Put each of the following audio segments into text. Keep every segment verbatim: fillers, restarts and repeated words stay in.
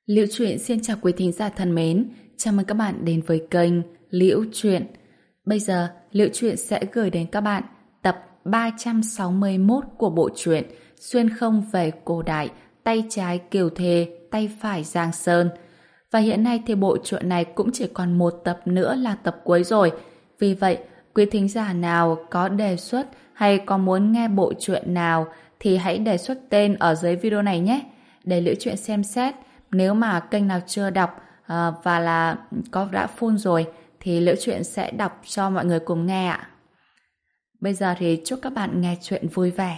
Liễu Chuyện xin chào quý thính giả thân mến, chào mừng các bạn đến với kênh Liễu Chuyện. Bây giờ, Liễu Chuyện sẽ gửi đến các bạn tập ba trăm sáu mươi mốt của bộ truyện Xuyên không về cổ đại, tay trái Kiều Thề, tay phải Giang Sơn. Và hiện nay thì bộ truyện này cũng chỉ còn một tập nữa là tập cuối rồi. Vì vậy, quý thính giả nào có đề xuất hay có muốn nghe bộ truyện nào thì hãy đề xuất tên ở dưới video này nhé, để Liễu Chuyện xem xét. Nếu mà kênh nào chưa đọc à, và là có đã full rồi thì Liễu Chuyện sẽ đọc cho mọi người cùng nghe ạ. Bây giờ thì chúc các bạn nghe chuyện vui vẻ.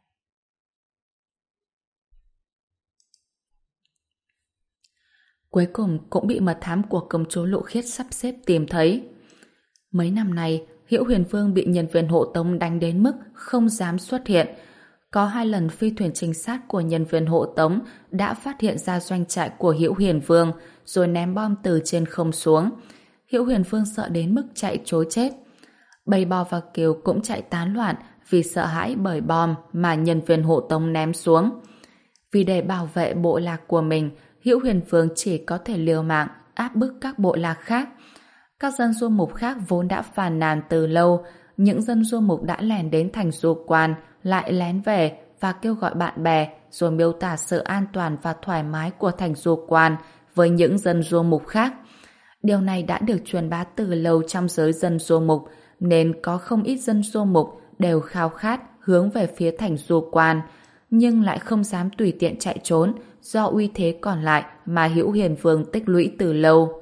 Cuối cùng cũng bị mật thám của công chúa Lộ Khiết sắp xếp tìm thấy. Mấy năm nay, Hữu Huyền Vương bị nhân viên hộ tống đánh đến mức không dám xuất hiện. Có hai lần phi thuyền trinh sát của nhân viên hộ tống đã phát hiện ra doanh trại của Hữu Huyền Vương rồi ném bom từ trên không xuống. Hữu Huyền Vương sợ đến mức chạy trối chết. Bầy bò và Kiều cũng chạy tán loạn vì sợ hãi bởi bom mà nhân viên hộ tống ném xuống. Vì để bảo vệ bộ lạc của mình, Hữu Huyền Vương chỉ có thể liều mạng áp bức các bộ lạc khác. Các dân du mục khác vốn đã phàn nàn từ lâu, những dân du mục đã lẻn đến thành du quan lại lén về và kêu gọi bạn bè rồi miêu tả sự an toàn và thoải mái của thành du quan với những dân du mục khác. Điều này đã được truyền bá từ lâu trong giới dân du mục, nên có không ít dân du mục đều khao khát hướng về phía thành du quan, nhưng lại không dám tùy tiện chạy trốn do uy thế còn lại mà Hữu Huyền Vương tích lũy từ lâu.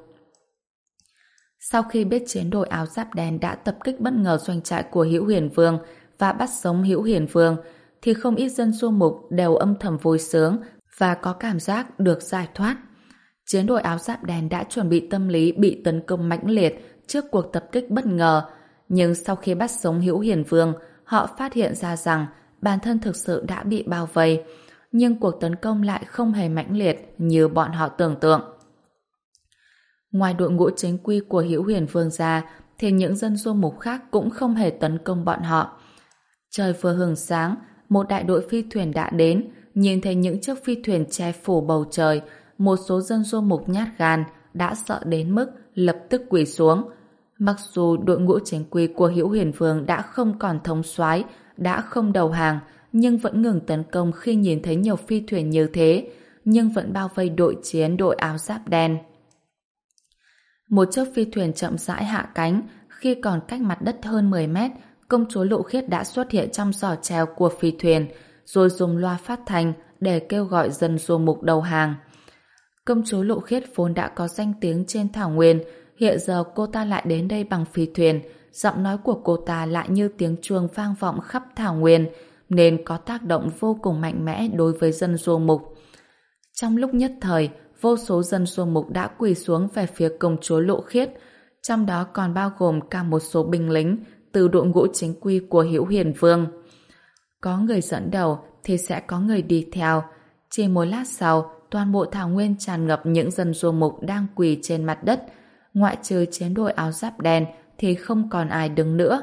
Sau khi biết chiến đội áo giáp đen đã tập kích bất ngờ doanh trại của Hữu Huyền Vương và bắt sống Hữu Huyền Vương, thì không ít dân du mục đều âm thầm vui sướng và có cảm giác được giải thoát. Chiến đội áo giáp đen đã chuẩn bị tâm lý bị tấn công mãnh liệt trước cuộc tập kích bất ngờ, nhưng sau khi bắt sống Hữu Huyền Vương, họ phát hiện ra rằng bản thân thực sự đã bị bao vây, nhưng cuộc tấn công lại không hề mãnh liệt như bọn họ tưởng tượng. Ngoài đội ngũ chính quy của Hữu Huyền Vương ra, thì những dân du mục khác cũng không hề tấn công bọn họ. Trời vừa hừng sáng, một đại đội phi thuyền đã đến, nhìn thấy những chiếc phi thuyền che phủ bầu trời, một số dân du mục nhát gan đã sợ đến mức lập tức quỳ xuống. Mặc dù đội ngũ chính quy của Hữu Huyền Vương đã không còn thống soái, đã không đầu hàng, nhưng vẫn ngừng tấn công khi nhìn thấy nhiều phi thuyền như thế, nhưng vẫn bao vây đội chiến đội áo giáp đen. Một chiếc phi thuyền chậm rãi hạ cánh, khi còn cách mặt đất hơn mười mét, công chúa Lộ Khiết đã xuất hiện trong giỏ treo của phi thuyền, rồi dùng loa phát thanh để kêu gọi dân du mục đầu hàng. Công chúa Lộ Khiết vốn đã có danh tiếng trên thảo nguyên, hiện giờ cô ta lại đến đây bằng phi thuyền, giọng nói của cô ta lại như tiếng chuông vang vọng khắp thảo nguyên, nên có tác động vô cùng mạnh mẽ đối với dân du mục. Trong lúc nhất thời, vô số dân du mục đã quỳ xuống về phía công chúa Lộ Khiết, trong đó còn bao gồm cả một số binh lính từ đội ngũ chính quy của Hữu Huyền Vương. Có người dẫn đầu thì sẽ có người đi theo. Chỉ một lát sau, toàn bộ thảo nguyên tràn ngập những dân du mục đang quỳ trên mặt đất, ngoại trừ chiến đội áo giáp đen thì không còn ai đứng nữa.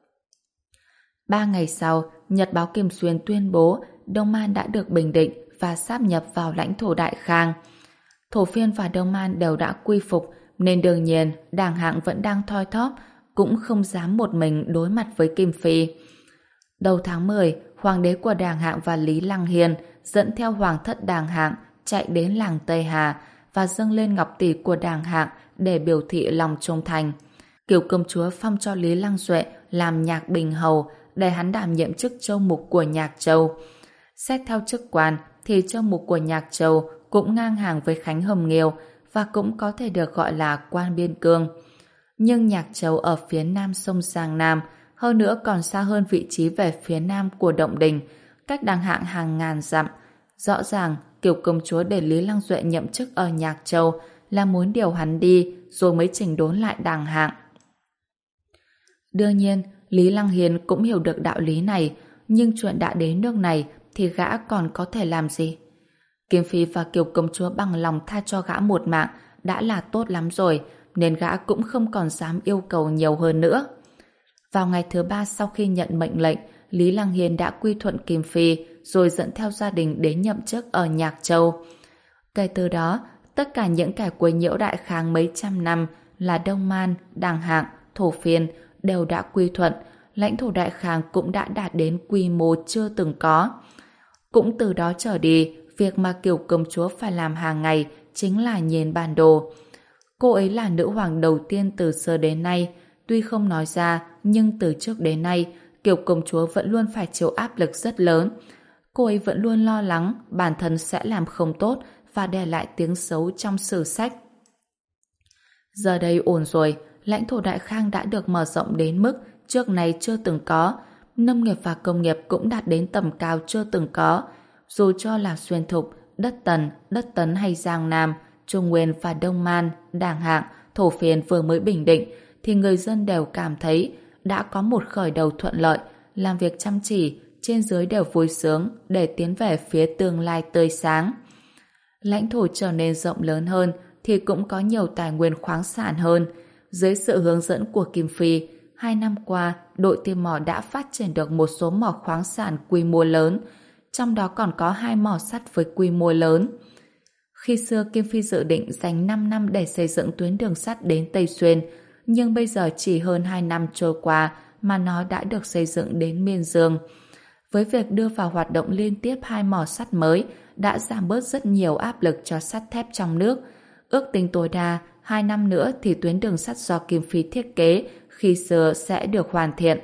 Ba ngày sau, Nhật báo Kim Xuyên tuyên bố Đông Man đã được bình định và sáp nhập vào lãnh thổ Đại Khang. Thổ Phiên và Đông Man đều đã quy phục, nên đương nhiên Đàng Hạng vẫn đang thoi thóp, cũng không dám một mình đối mặt với Kim Phi. Đầu tháng mười, hoàng đế của Đàng Hạng và Lý Lăng Hiên dẫn theo hoàng thất Đàng Hạng chạy đến làng Tây Hà và dâng lên ngọc tỷ của Đàng Hạng để biểu thị lòng trung thành. Kiều công chúa phong cho Lý Lăng Duệ làm Nhạc Bình hầu để hắn đảm nhiệm chức châu mục của Nhạc Châu. Xét theo chức quan thì châu mục của Nhạc Châu cũng ngang hàng với Khánh Hồng Nghiêu và cũng có thể được gọi là quan biên cương. Nhưng Nhạc Châu ở phía nam sông Giang Nam, hơn nữa còn xa hơn vị trí về phía nam của Động Đình, cách Đàng Hạng hàng ngàn dặm. Rõ ràng, Kiều công chúa để Lý Lăng Duệ nhậm chức ở Nhạc Châu là muốn điều hắn đi rồi mới chỉnh đốn lại Đàng Hạng. Đương nhiên, Lý Lăng Hiên cũng hiểu được đạo lý này, nhưng chuyện đã đến nước này thì gã còn có thể làm gì? Kim Phi và Kiều công chúa bằng lòng tha cho gã một mạng đã là tốt lắm rồi, nên gã cũng không còn dám yêu cầu nhiều hơn nữa. Vào ngày thứ ba sau khi nhận mệnh lệnh, Lý Lăng Hiên đã quy thuận Kim Phi rồi dẫn theo gia đình đến nhậm chức ở Nhạc Châu. Kể từ đó, tất cả những kẻ quấy nhiễu Đại Khang mấy trăm năm là Đông Man, Đàng Hạng, Thổ Phiên đều đã quy thuận, lãnh thổ Đại Khang cũng đã đạt đến quy mô chưa từng có. Cũng từ đó trở đi, việc mà Kiều công chúa phải làm hàng ngày chính là nhìn bản đồ. Cô ấy là nữ hoàng đầu tiên từ xưa đến nay, tuy không nói ra, nhưng từ trước đến nay, Kiều công chúa vẫn luôn phải chịu áp lực rất lớn. Cô ấy vẫn luôn lo lắng bản thân sẽ làm không tốt và để lại tiếng xấu trong sử sách. Giờ đây ổn rồi, lãnh thổ Đại Khang đã được mở rộng đến mức trước nay chưa từng có, nông nghiệp và công nghiệp cũng đạt đến tầm cao chưa từng có. Dù cho là Xuyên Thục, đất Tần, đất Tấn hay Giang Nam, Trung Nguyên và Đông Man, Đàng Hạng, Thổ Phiên vừa mới bình định, thì người dân đều cảm thấy đã có một khởi đầu thuận lợi, làm việc chăm chỉ, trên dưới đều vui sướng để tiến về phía tương lai tươi sáng. Lãnh thổ trở nên rộng lớn hơn thì cũng có nhiều tài nguyên khoáng sản hơn. Dưới sự hướng dẫn của Kim Phi, hai năm qua, đội tìm mỏ đã phát triển được một số mỏ khoáng sản quy mô lớn, trong đó còn có hai mỏ sắt với quy mô lớn. Khi xưa Kim Phi dự định dành năm năm để xây dựng tuyến đường sắt đến Tây Xuyên, nhưng bây giờ chỉ hơn hai năm trôi qua mà nó đã được xây dựng đến Miên Dương. Với việc đưa vào hoạt động liên tiếp hai mỏ sắt mới đã giảm bớt rất nhiều áp lực cho sắt thép trong nước. Ước tính tối đa hai năm nữa thì tuyến đường sắt do Kim Phi thiết kế khi xưa sẽ được hoàn thiện.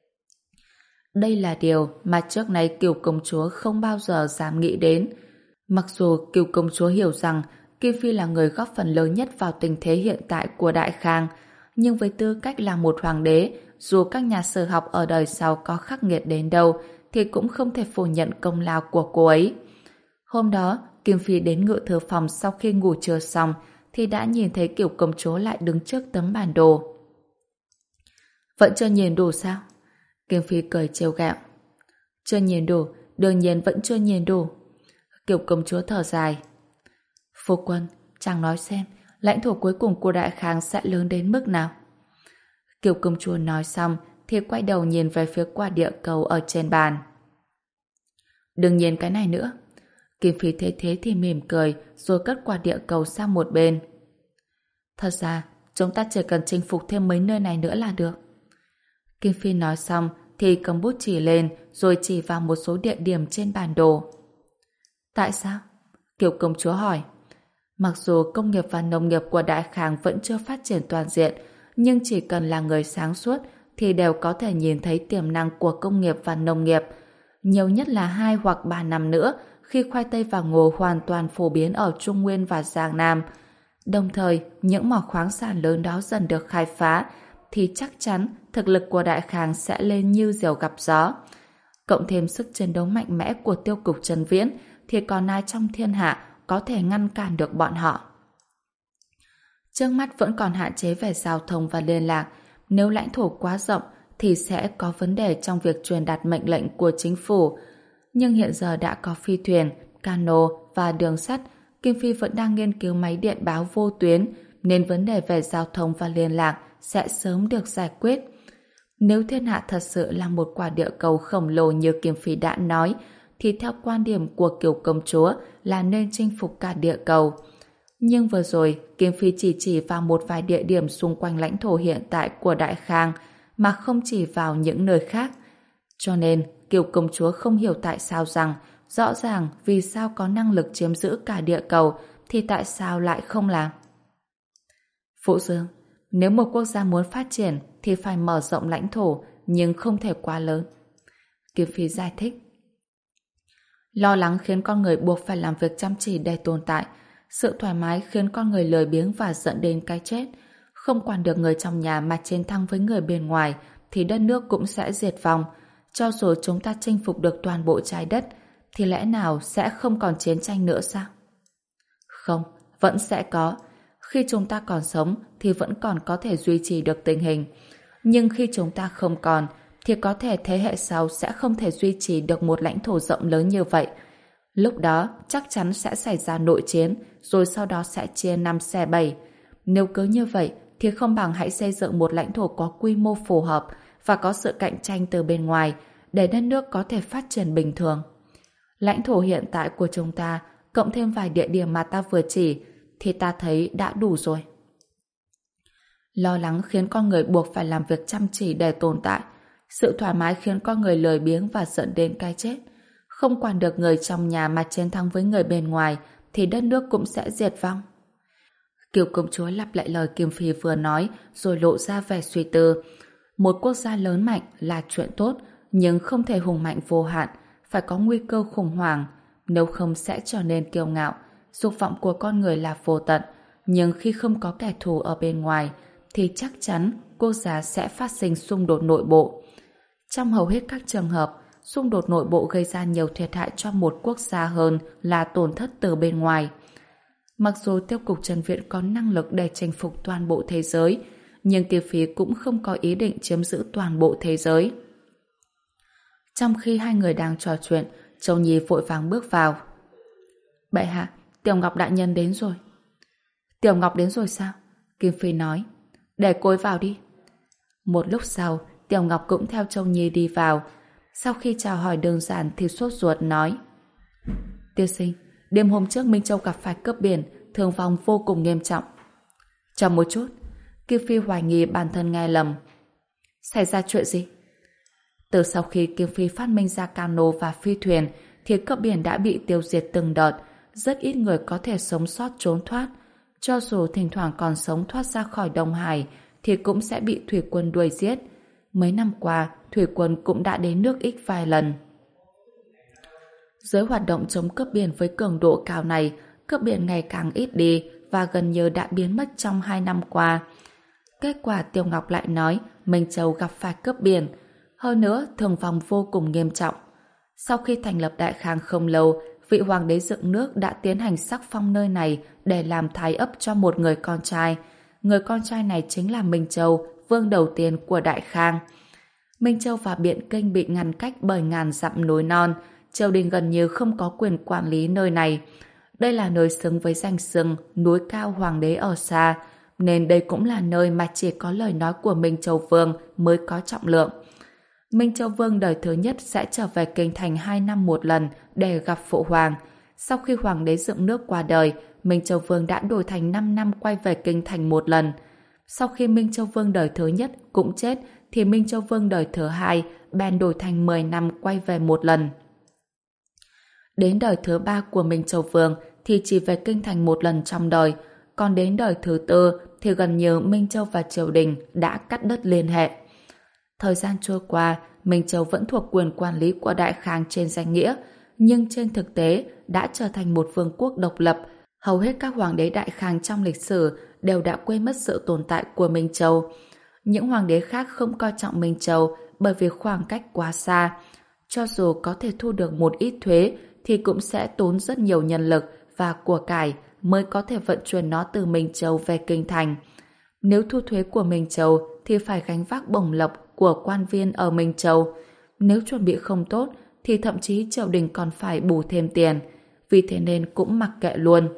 Đây là điều mà trước nay Kiều công chúa không bao giờ dám nghĩ đến. Mặc dù Kiều công chúa hiểu rằng Kim Phi là người góp phần lớn nhất vào tình thế hiện tại của Đại Khang, nhưng với tư cách là một hoàng đế, dù các nhà sử học ở đời sau có khắc nghiệt đến đâu thì cũng không thể phủ nhận công lao của cô ấy. Hôm đó, Kim Phi đến ngự thư phòng sau khi ngủ trưa xong thì đã nhìn thấy Kiều công chúa lại đứng trước tấm bản đồ. Vẫn chưa nhìn đủ sao? Kim Phi cười trêu ghẹo. Chưa nhìn đủ, đương nhiên vẫn chưa nhìn đủ. Kiều công chúa thở dài. Phu quân, chàng nói xem, lãnh thổ cuối cùng của Đại Khang sẽ lớn đến mức nào? Kiều công chúa nói xong thì quay đầu nhìn về phía quả địa cầu ở trên bàn. Đừng nhìn cái này nữa. Kim Phi thấy thế thì mỉm cười rồi cất quả địa cầu sang một bên. Thật ra, chúng ta chỉ cần chinh phục thêm mấy nơi này nữa là được. Kim Phi nói xong thì cầm bút chỉ lên rồi chỉ vào một số địa điểm trên bản đồ. Tại sao? Kiều công chúa hỏi. Mặc dù công nghiệp và nông nghiệp của Đại Khang vẫn chưa phát triển toàn diện, nhưng chỉ cần là người sáng suốt thì đều có thể nhìn thấy tiềm năng của công nghiệp và nông nghiệp. Nhiều nhất là hai hoặc ba năm nữa, khi khoai tây và ngô hoàn toàn phổ biến ở Trung Nguyên và Giang Nam, đồng thời những mỏ khoáng sản lớn đó dần được khai phá, thì chắc chắn thực lực của Đại Khang sẽ lên như diều gặp gió. Cộng thêm sức chiến đấu mạnh mẽ của Tiêu cục Trần Viễn, thì còn ai trong thiên hạ có thể ngăn cản được bọn họ. Trước mắt vẫn còn hạn chế về giao thông và liên lạc. Nếu lãnh thổ quá rộng thì sẽ có vấn đề trong việc truyền đạt mệnh lệnh của chính phủ. Nhưng hiện giờ đã có phi thuyền, cano và đường sắt, Kim Phi vẫn đang nghiên cứu máy điện báo vô tuyến, nên vấn đề về giao thông và liên lạc sẽ sớm được giải quyết. Nếu thiên hạ thật sự là một quả địa cầu khổng lồ như Kim Phi đã nói, thì theo quan điểm của Kiều công chúa là nên chinh phục cả địa cầu. Nhưng vừa rồi, Kim Phi chỉ chỉ vào một vài địa điểm xung quanh lãnh thổ hiện tại của Đại Khang, mà không chỉ vào những nơi khác. Cho nên, Kiều công chúa không hiểu tại sao rằng, rõ ràng vì sao có năng lực chiếm giữ cả địa cầu, thì tại sao lại không làm? Phụ Dương, nếu một quốc gia muốn phát triển thì phải mở rộng lãnh thổ, nhưng không thể quá lớn. Kim Phi giải thích. Lo lắng khiến con người buộc phải làm việc chăm chỉ để tồn tại. Sự thoải mái khiến con người lười biếng và dẫn đến cái chết. Không quản được người trong nhà mà chiến thắng với người bên ngoài thì đất nước cũng sẽ diệt vong. Cho dù chúng ta chinh phục được toàn bộ trái đất thì lẽ nào sẽ không còn chiến tranh nữa sao? Không, vẫn sẽ có. Khi chúng ta còn sống thì vẫn còn có thể duy trì được tình hình. Nhưng khi chúng ta không còn thì có thể thế hệ sau sẽ không thể duy trì được một lãnh thổ rộng lớn như vậy. Lúc đó chắc chắn sẽ xảy ra nội chiến, rồi sau đó sẽ chia năm xẻ bảy. Nếu cứ như vậy thì không bằng hãy xây dựng một lãnh thổ có quy mô phù hợp và có sự cạnh tranh từ bên ngoài để đất nước có thể phát triển bình thường. Lãnh thổ hiện tại của chúng ta cộng thêm vài địa điểm mà ta vừa chỉ thì ta thấy đã đủ rồi. Lo lắng khiến con người buộc phải làm việc chăm chỉ để tồn tại. Sự thoải mái khiến con người lười biếng và dẫn đến cái chết. Không quản được người trong nhà mà chiến thắng với người bên ngoài thì đất nước cũng sẽ diệt vong. Kiều công chúa lặp lại lời Kim Phi vừa nói rồi lộ ra vẻ suy tư. Một quốc gia lớn mạnh là chuyện tốt, nhưng không thể hùng mạnh vô hạn, phải có nguy cơ khủng hoảng, nếu không sẽ trở nên kiêu ngạo. Dục vọng của con người là vô tận, nhưng khi không có kẻ thù ở bên ngoài thì chắc chắn quốc gia sẽ phát sinh xung đột nội bộ. Trong hầu hết các trường hợp, xung đột nội bộ gây ra nhiều thiệt hại cho một quốc gia hơn là tổn thất từ bên ngoài. Mặc dù Tiêu cục Trần Viện có năng lực để chinh phục toàn bộ thế giới, nhưng Tiêu Phi cũng không có ý định chiếm giữ toàn bộ thế giới. Trong khi hai người đang trò chuyện, Châu Nhi vội vàng bước vào. Bệ hạ, Tiểu Ngọc đại nhân đến rồi. Tiểu Ngọc đến rồi sao? Kim Phi nói. Để cô ấy vào đi. Một lúc sau, Tiểu Ngọc cũng theo Châu Nhi đi vào. Sau khi chào hỏi đơn giản thì sốt ruột nói. Tiên sinh, đêm hôm trước Minh Châu gặp phải cướp biển, thương vong vô cùng nghiêm trọng. Chờ một chút, Kim Phi hoài nghi bản thân nghe lầm. Xảy ra chuyện gì? Từ sau khi Kim Phi phát minh ra cano và phi thuyền thì cướp biển đã bị tiêu diệt từng đợt, rất ít người có thể sống sót trốn thoát. Cho dù thỉnh thoảng còn sống thoát ra khỏi Đông Hải thì cũng sẽ bị thủy quân đuổi giết. Mấy năm qua, thủy quân cũng đã đến nước Ích vài lần. Dưới hoạt động chống cướp biển với cường độ cao này, cướp biển ngày càng ít đi và gần như đã biến mất trong hai năm qua. Kết quả Tiêu Ngọc lại nói Minh Châu gặp phải cướp biển, hơn nữa thương vong vô cùng nghiêm trọng. Sau khi thành lập Đại Khang không lâu, vị hoàng đế dựng nước đã tiến hành sắc phong nơi này để làm thái ấp cho một người con trai. Người con trai này chính là Minh Châu, vương đầu tiên của Đại Khang. Minh Châu và Biện Kinh bị ngăn cách bởi ngàn dặm núi non, triều đình gần như không có quyền quản lý nơi này. Đây là nơi xứng với danh xưng núi cao hoàng đế ở xa, nên đây cũng là nơi mà chỉ có lời nói của Minh Châu Vương mới có trọng lượng. Minh Châu Vương đời thứ nhất sẽ trở về kinh thành hai năm một lần để gặp phụ hoàng. Sau khi hoàng đế dựng nước qua đời, Minh Châu Vương đã đổi thành năm năm quay về kinh thành một lần. Sau khi Minh Châu Vương đời thứ nhất cũng chết, thì Minh Châu Vương đời thứ hai bèn đổi thành mười năm quay về một lần. Đến đời thứ ba của Minh Châu Vương thì chỉ về kinh thành một lần trong đời, còn đến đời thứ tư thì gần như Minh Châu và triều đình đã cắt đứt liên hệ. Thời gian trôi qua, Minh Châu vẫn thuộc quyền quản lý của Đại Khang trên danh nghĩa, nhưng trên thực tế đã trở thành một vương quốc độc lập. Hầu hết các hoàng đế Đại Khang trong lịch sử đều đã quên mất sự tồn tại của Minh Châu. Những hoàng đế khác không coi trọng Minh Châu bởi vì khoảng cách quá xa. Cho dù có thể thu được một ít thuế thì cũng sẽ tốn rất nhiều nhân lực và của cải mới có thể vận chuyển nó từ Minh Châu về kinh thành. Nếu thu thuế của Minh Châu thì phải gánh vác bổng lộc của quan viên ở Minh Châu. Nếu chuẩn bị không tốt thì thậm chí triều đình còn phải bù thêm tiền. Vì thế nên cũng mặc kệ luôn.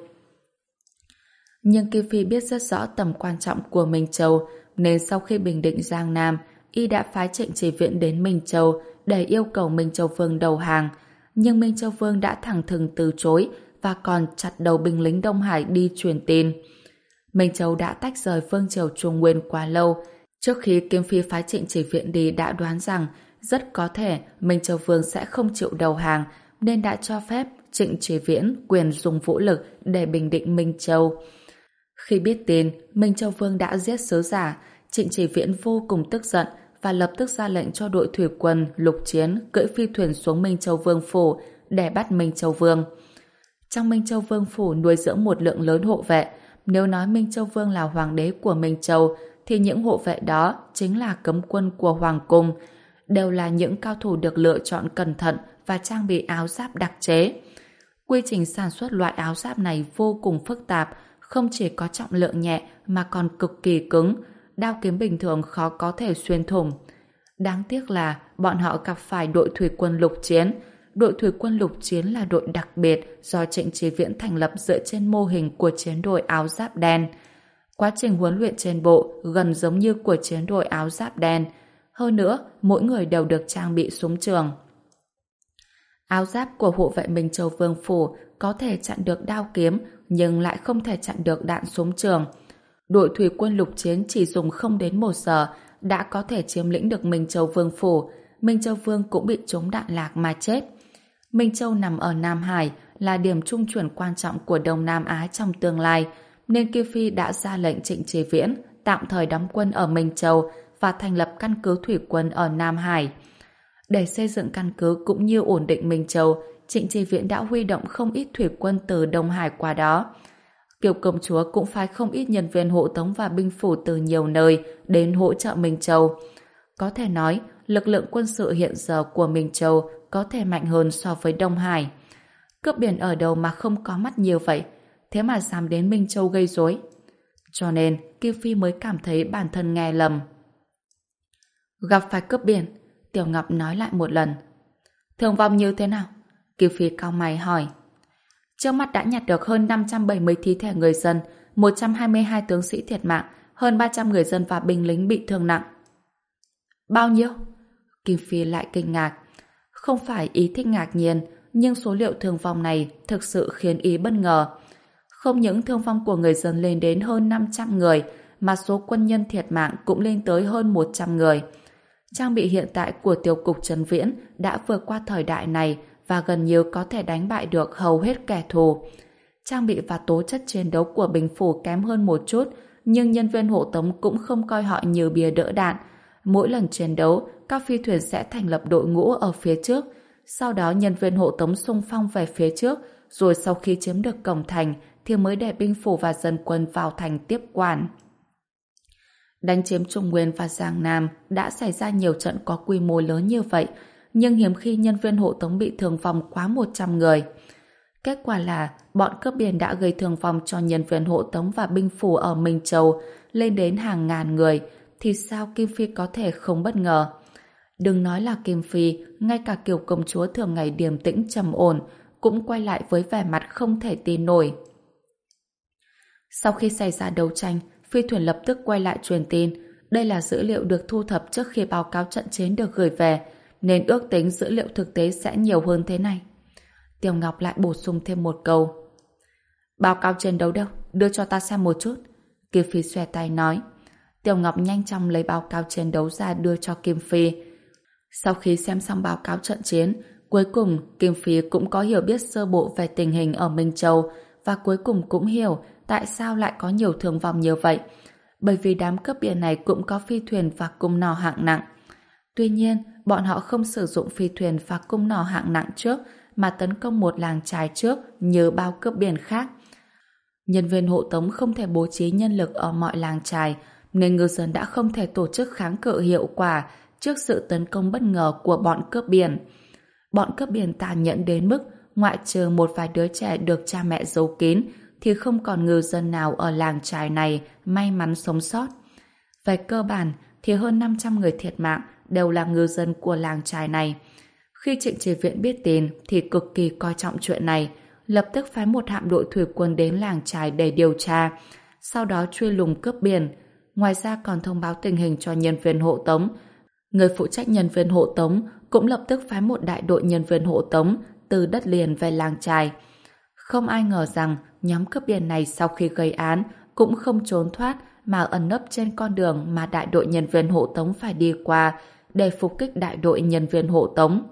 Nhưng Kim Phi biết rất rõ tầm quan trọng của Minh Châu, nên sau khi bình định Giang Nam, y đã phái Trịnh Chỉ Viễn đến Minh Châu để yêu cầu Minh Châu Vương đầu hàng. Nhưng Minh Châu Vương đã thẳng thừng từ chối và còn chặt đầu binh lính Đông Hải đi truyền tin. Minh Châu đã tách rời vương triều Trung Nguyên quá lâu. Trước khi Kim Phi phái Trịnh Chỉ Viễn đi đã đoán rằng rất có thể Minh Châu Vương sẽ không chịu đầu hàng, nên đã cho phép Trịnh Chỉ Viễn quyền dùng vũ lực để bình định Minh Châu. Khi biết tin Minh Châu Vương đã giết sứ giả, Trịnh Chỉ Viễn vô cùng tức giận và lập tức ra lệnh cho đội thủy quân Lục Chiến cưỡi phi thuyền xuống Minh Châu Vương phủ để bắt Minh Châu Vương. Trong Minh Châu Vương phủ nuôi dưỡng một lượng lớn hộ vệ. Nếu nói Minh Châu Vương là hoàng đế của Minh Châu thì những hộ vệ đó chính là cấm quân của hoàng cung, đều là những cao thủ được lựa chọn cẩn thận và trang bị áo giáp đặc chế. Quy trình sản xuất loại áo giáp này vô cùng phức tạp, không chỉ có trọng lượng nhẹ mà còn cực kỳ cứng, đao kiếm bình thường khó có thể xuyên thủng. Đáng tiếc là bọn họ gặp phải đội thủy quân Lục Chiến. Đội thủy quân Lục Chiến là đội đặc biệt do Trịnh Chí Viễn thành lập dựa trên mô hình của chiến đội áo giáp đen. Quá trình huấn luyện trên bộ gần giống như của chiến đội áo giáp đen. Hơn nữa, mỗi người đều được trang bị súng trường. Áo giáp của hộ vệ Minh Châu Vương phủ có thể chặn được đao kiếm nhưng lại không thể chặn được đạn súng trường. Đội thủy quân lục chiến chỉ dùng không đến một giờ đã có thể chiếm lĩnh được Minh Châu Vương phủ. Minh Châu Vương cũng bị trúng đạn lạc mà chết. Minh Châu nằm ở Nam Hải, là điểm trung chuyển quan trọng của Đông Nam Á trong tương lai, nên Kim Phi đã ra lệnh Trịnh Chí Viễn tạm thời đóng quân ở Minh Châu và thành lập căn cứ thủy quân ở Nam Hải. Để xây dựng căn cứ cũng như ổn định Minh Châu, Trịnh Chí Viễn đã huy động không ít thủy quân từ Đông Hải qua đó. Kiều công chúa cũng phái không ít nhân viên hộ tống và binh phủ từ nhiều nơi đến hỗ trợ Minh Châu. Có thể nói, lực lượng quân sự hiện giờ của Minh Châu có thể mạnh hơn so với Đông Hải. Cướp biển ở đâu mà không có mắt nhiều vậy, thế mà dám đến Minh Châu gây rối. Cho nên, Kim Phi mới cảm thấy bản thân nghe lầm. Gặp phải cướp biển, Tiểu Ngọc nói lại một lần. Thương vong như thế nào? Kim Phi cau mày hỏi. Trước mắt đã nhặt được hơn năm trăm bảy mươi thi thể người dân, một trăm hai mươi hai tướng sĩ thiệt mạng, hơn ba trăm người dân và binh lính bị thương nặng. Bao nhiêu? Kim Phi lại kinh ngạc. Không phải ý thích ngạc nhiên, nhưng số liệu thương vong này thực sự khiến ý bất ngờ. Không những thương vong của người dân lên đến hơn năm trăm người, mà số quân nhân thiệt mạng cũng lên tới hơn một trăm người. Trang bị hiện tại của Tiêu cục Trấn Viễn đã vượt qua thời đại này và gần như có thể đánh bại được hầu hết kẻ thù. Trang bị và tố chất chiến đấu của binh phủ kém hơn một chút, nhưng nhân viên hộ tống cũng không coi họ như bia đỡ đạn. Mỗi lần chiến đấu, các phi thuyền sẽ thành lập đội ngũ ở phía trước, sau đó nhân viên hộ tống xung phong về phía trước, rồi sau khi chiếm được cổng thành thì mới để binh phủ và dân quân vào thành tiếp quản. Đánh chiếm Trung Nguyên và Giang Nam đã xảy ra nhiều trận có quy mô lớn như vậy, nhưng hiếm khi nhân viên hộ tống bị thương vong quá một trăm người. Kết quả là bọn cướp biển đã gây thương vong cho nhân viên hộ tống và binh phủ ở Minh Châu lên đến hàng ngàn người, thì sao Kim Phi có thể không bất ngờ? Đừng nói là Kim Phi, ngay cả Kiều công chúa thường ngày điềm tĩnh trầm ổn cũng quay lại với vẻ mặt không thể tin nổi. Sau khi xảy ra đấu tranh, phi thuyền lập tức quay lại truyền tin. Đây là dữ liệu được thu thập trước khi báo cáo trận chiến được gửi về, nên ước tính dữ liệu thực tế sẽ nhiều hơn thế này. Tiểu Ngọc lại bổ sung thêm một câu. Báo cáo chiến đấu đâu? Đưa cho ta xem một chút. Kim Phi xòe tay nói. Tiểu Ngọc nhanh chóng lấy báo cáo chiến đấu ra đưa cho Kim Phi. Sau khi xem xong báo cáo trận chiến, cuối cùng Kim Phi cũng có hiểu biết sơ bộ về tình hình ở Minh Châu, và cuối cùng cũng hiểu tại sao lại có nhiều thương vong như vậy. Bởi vì đám cướp biển này cũng có phi thuyền và cung nỏ hạng nặng. Tuy nhiên, bọn họ không sử dụng phi thuyền và cung nỏ hạng nặng trước, mà tấn công một làng trài trước như bao cướp biển khác. Nhân viên hộ tống không thể bố trí nhân lực ở mọi làng trài, nên ngư dân đã không thể tổ chức kháng cự hiệu quả trước sự tấn công bất ngờ của bọn cướp biển. Bọn cướp biển tàn nhẫn đến mức ngoại trừ một vài đứa trẻ được cha mẹ giấu kín thì không còn ngư dân nào ở làng trài này may mắn sống sót. Về cơ bản thì hơn năm trăm người thiệt mạng đều là ngư dân của làng trài này. Khi Trịnh Chí Viễn biết tin thì cực kỳ coi trọng chuyện này, lập tức phái một hạm đội thủy quân đến làng trài để điều tra, sau đó truy lùng cướp biển. Ngoài ra còn thông báo tình hình cho nhân viên hộ tống. Người phụ trách nhân viên hộ tống cũng lập tức phái một đại đội nhân viên hộ tống từ đất liền về làng trài. Không ai ngờ rằng nhóm cướp biển này sau khi gây án cũng không trốn thoát mà ẩn nấp trên con đường mà đại đội nhân viên hộ tống phải đi qua để phục kích đại đội nhân viên hộ tống.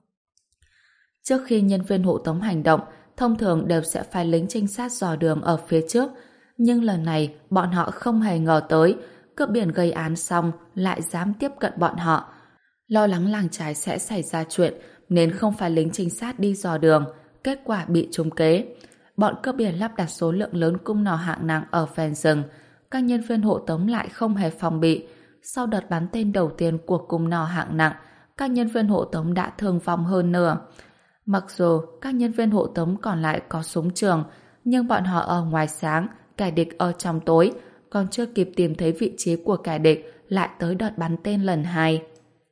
Trước khi nhân viên hộ tống hành động, thông thường đều sẽ phái lính trinh sát dò đường ở phía trước, nhưng lần này bọn họ không hề ngờ tới cướp biển gây án xong lại dám tiếp cận bọn họ. Lo lắng làng trài sẽ xảy ra chuyện nên không phải lính trinh sát đi dò đường, kết quả bị trúng kế. Bọn cướp biển lắp đặt số lượng lớn cung nỏ hạng nặng ở ven rừng, các nhân viên hộ tống lại không hề phòng bị. Sau đợt bắn tên đầu tiên của cung nỏ hạng nặng, các nhân viên hộ tống đã thương vong hơn nửa. Mặc dù các nhân viên hộ tống còn lại có súng trường, nhưng bọn họ ở ngoài sáng, kẻ địch ở trong tối, còn chưa kịp tìm thấy vị trí của kẻ địch lại tới đợt bắn tên lần hai.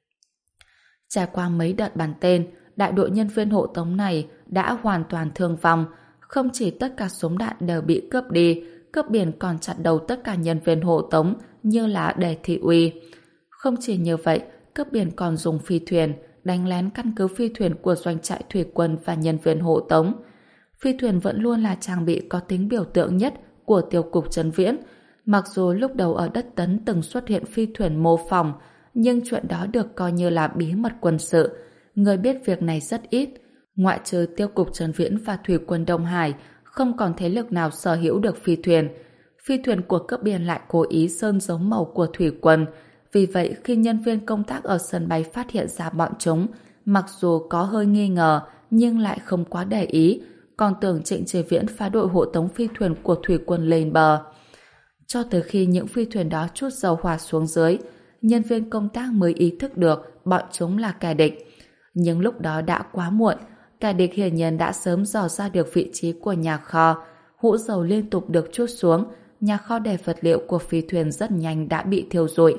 Trải qua mấy đợt bắn tên, đại đội nhân viên hộ tống này đã hoàn toàn thương vong. Không chỉ tất cả súng đạn đều bị cướp đi, cướp biển còn chặn đầu tất cả nhân viên hộ tống như là để thị uy. Không chỉ như vậy, cướp biển còn dùng phi thuyền đánh lén căn cứ phi thuyền của doanh trại thủy quân và nhân viên hộ tống. Phi thuyền vẫn luôn là trang bị có tính biểu tượng nhất của tiêu cục Trấn Viễn. Mặc dù lúc đầu ở đất Tấn từng xuất hiện phi thuyền mô phỏng, nhưng chuyện đó được coi như là bí mật quân sự. Người biết việc này rất ít. Ngoại trừ tiêu cục Trấn Viễn và thủy quân Đông Hải, không còn thế lực nào sở hữu được phi thuyền. Phi thuyền của cấp biên lại cố ý sơn dấu màu của thủy quân. Vì vậy, khi nhân viên công tác ở sân bay phát hiện ra bọn chúng, mặc dù có hơi nghi ngờ, nhưng lại không quá để ý, còn tưởng Trịnh Chế Viễn phá đội hộ tống phi thuyền của thủy quân lên bờ. Cho tới khi những phi thuyền đó trút dầu hỏa xuống dưới, nhân viên công tác mới ý thức được bọn chúng là kẻ địch. Nhưng lúc đó đã quá muộn, kẻ địch hiển nhiên đã sớm dò ra được vị trí của nhà kho, hũ dầu liên tục được trút xuống, nhà kho đầy vật liệu của phi thuyền rất nhanh đã bị thiêu rụi.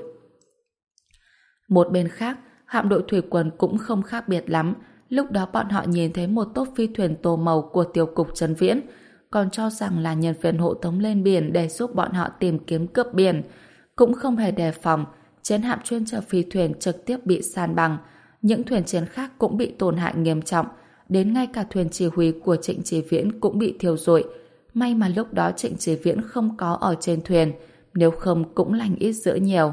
Một bên khác, hạm đội thủy quân cũng không khác biệt lắm. Lúc đó bọn họ nhìn thấy một tốp phi thuyền tô màu của tiêu cục Trấn Viễn, còn cho rằng là nhân viên hộ tống lên biển để giúp bọn họ tìm kiếm cướp biển. Cũng không hề đề phòng, chiến hạm chuyên chở phi thuyền trực tiếp bị san bằng. Những thuyền chiến khác cũng bị tổn hại nghiêm trọng. Đến ngay cả thuyền chỉ huy của Trịnh Chế Viễn cũng bị thiêu rụi. May mà lúc đó Trịnh Chế Viễn không có ở trên thuyền, nếu không cũng lành ít dữ nhiều.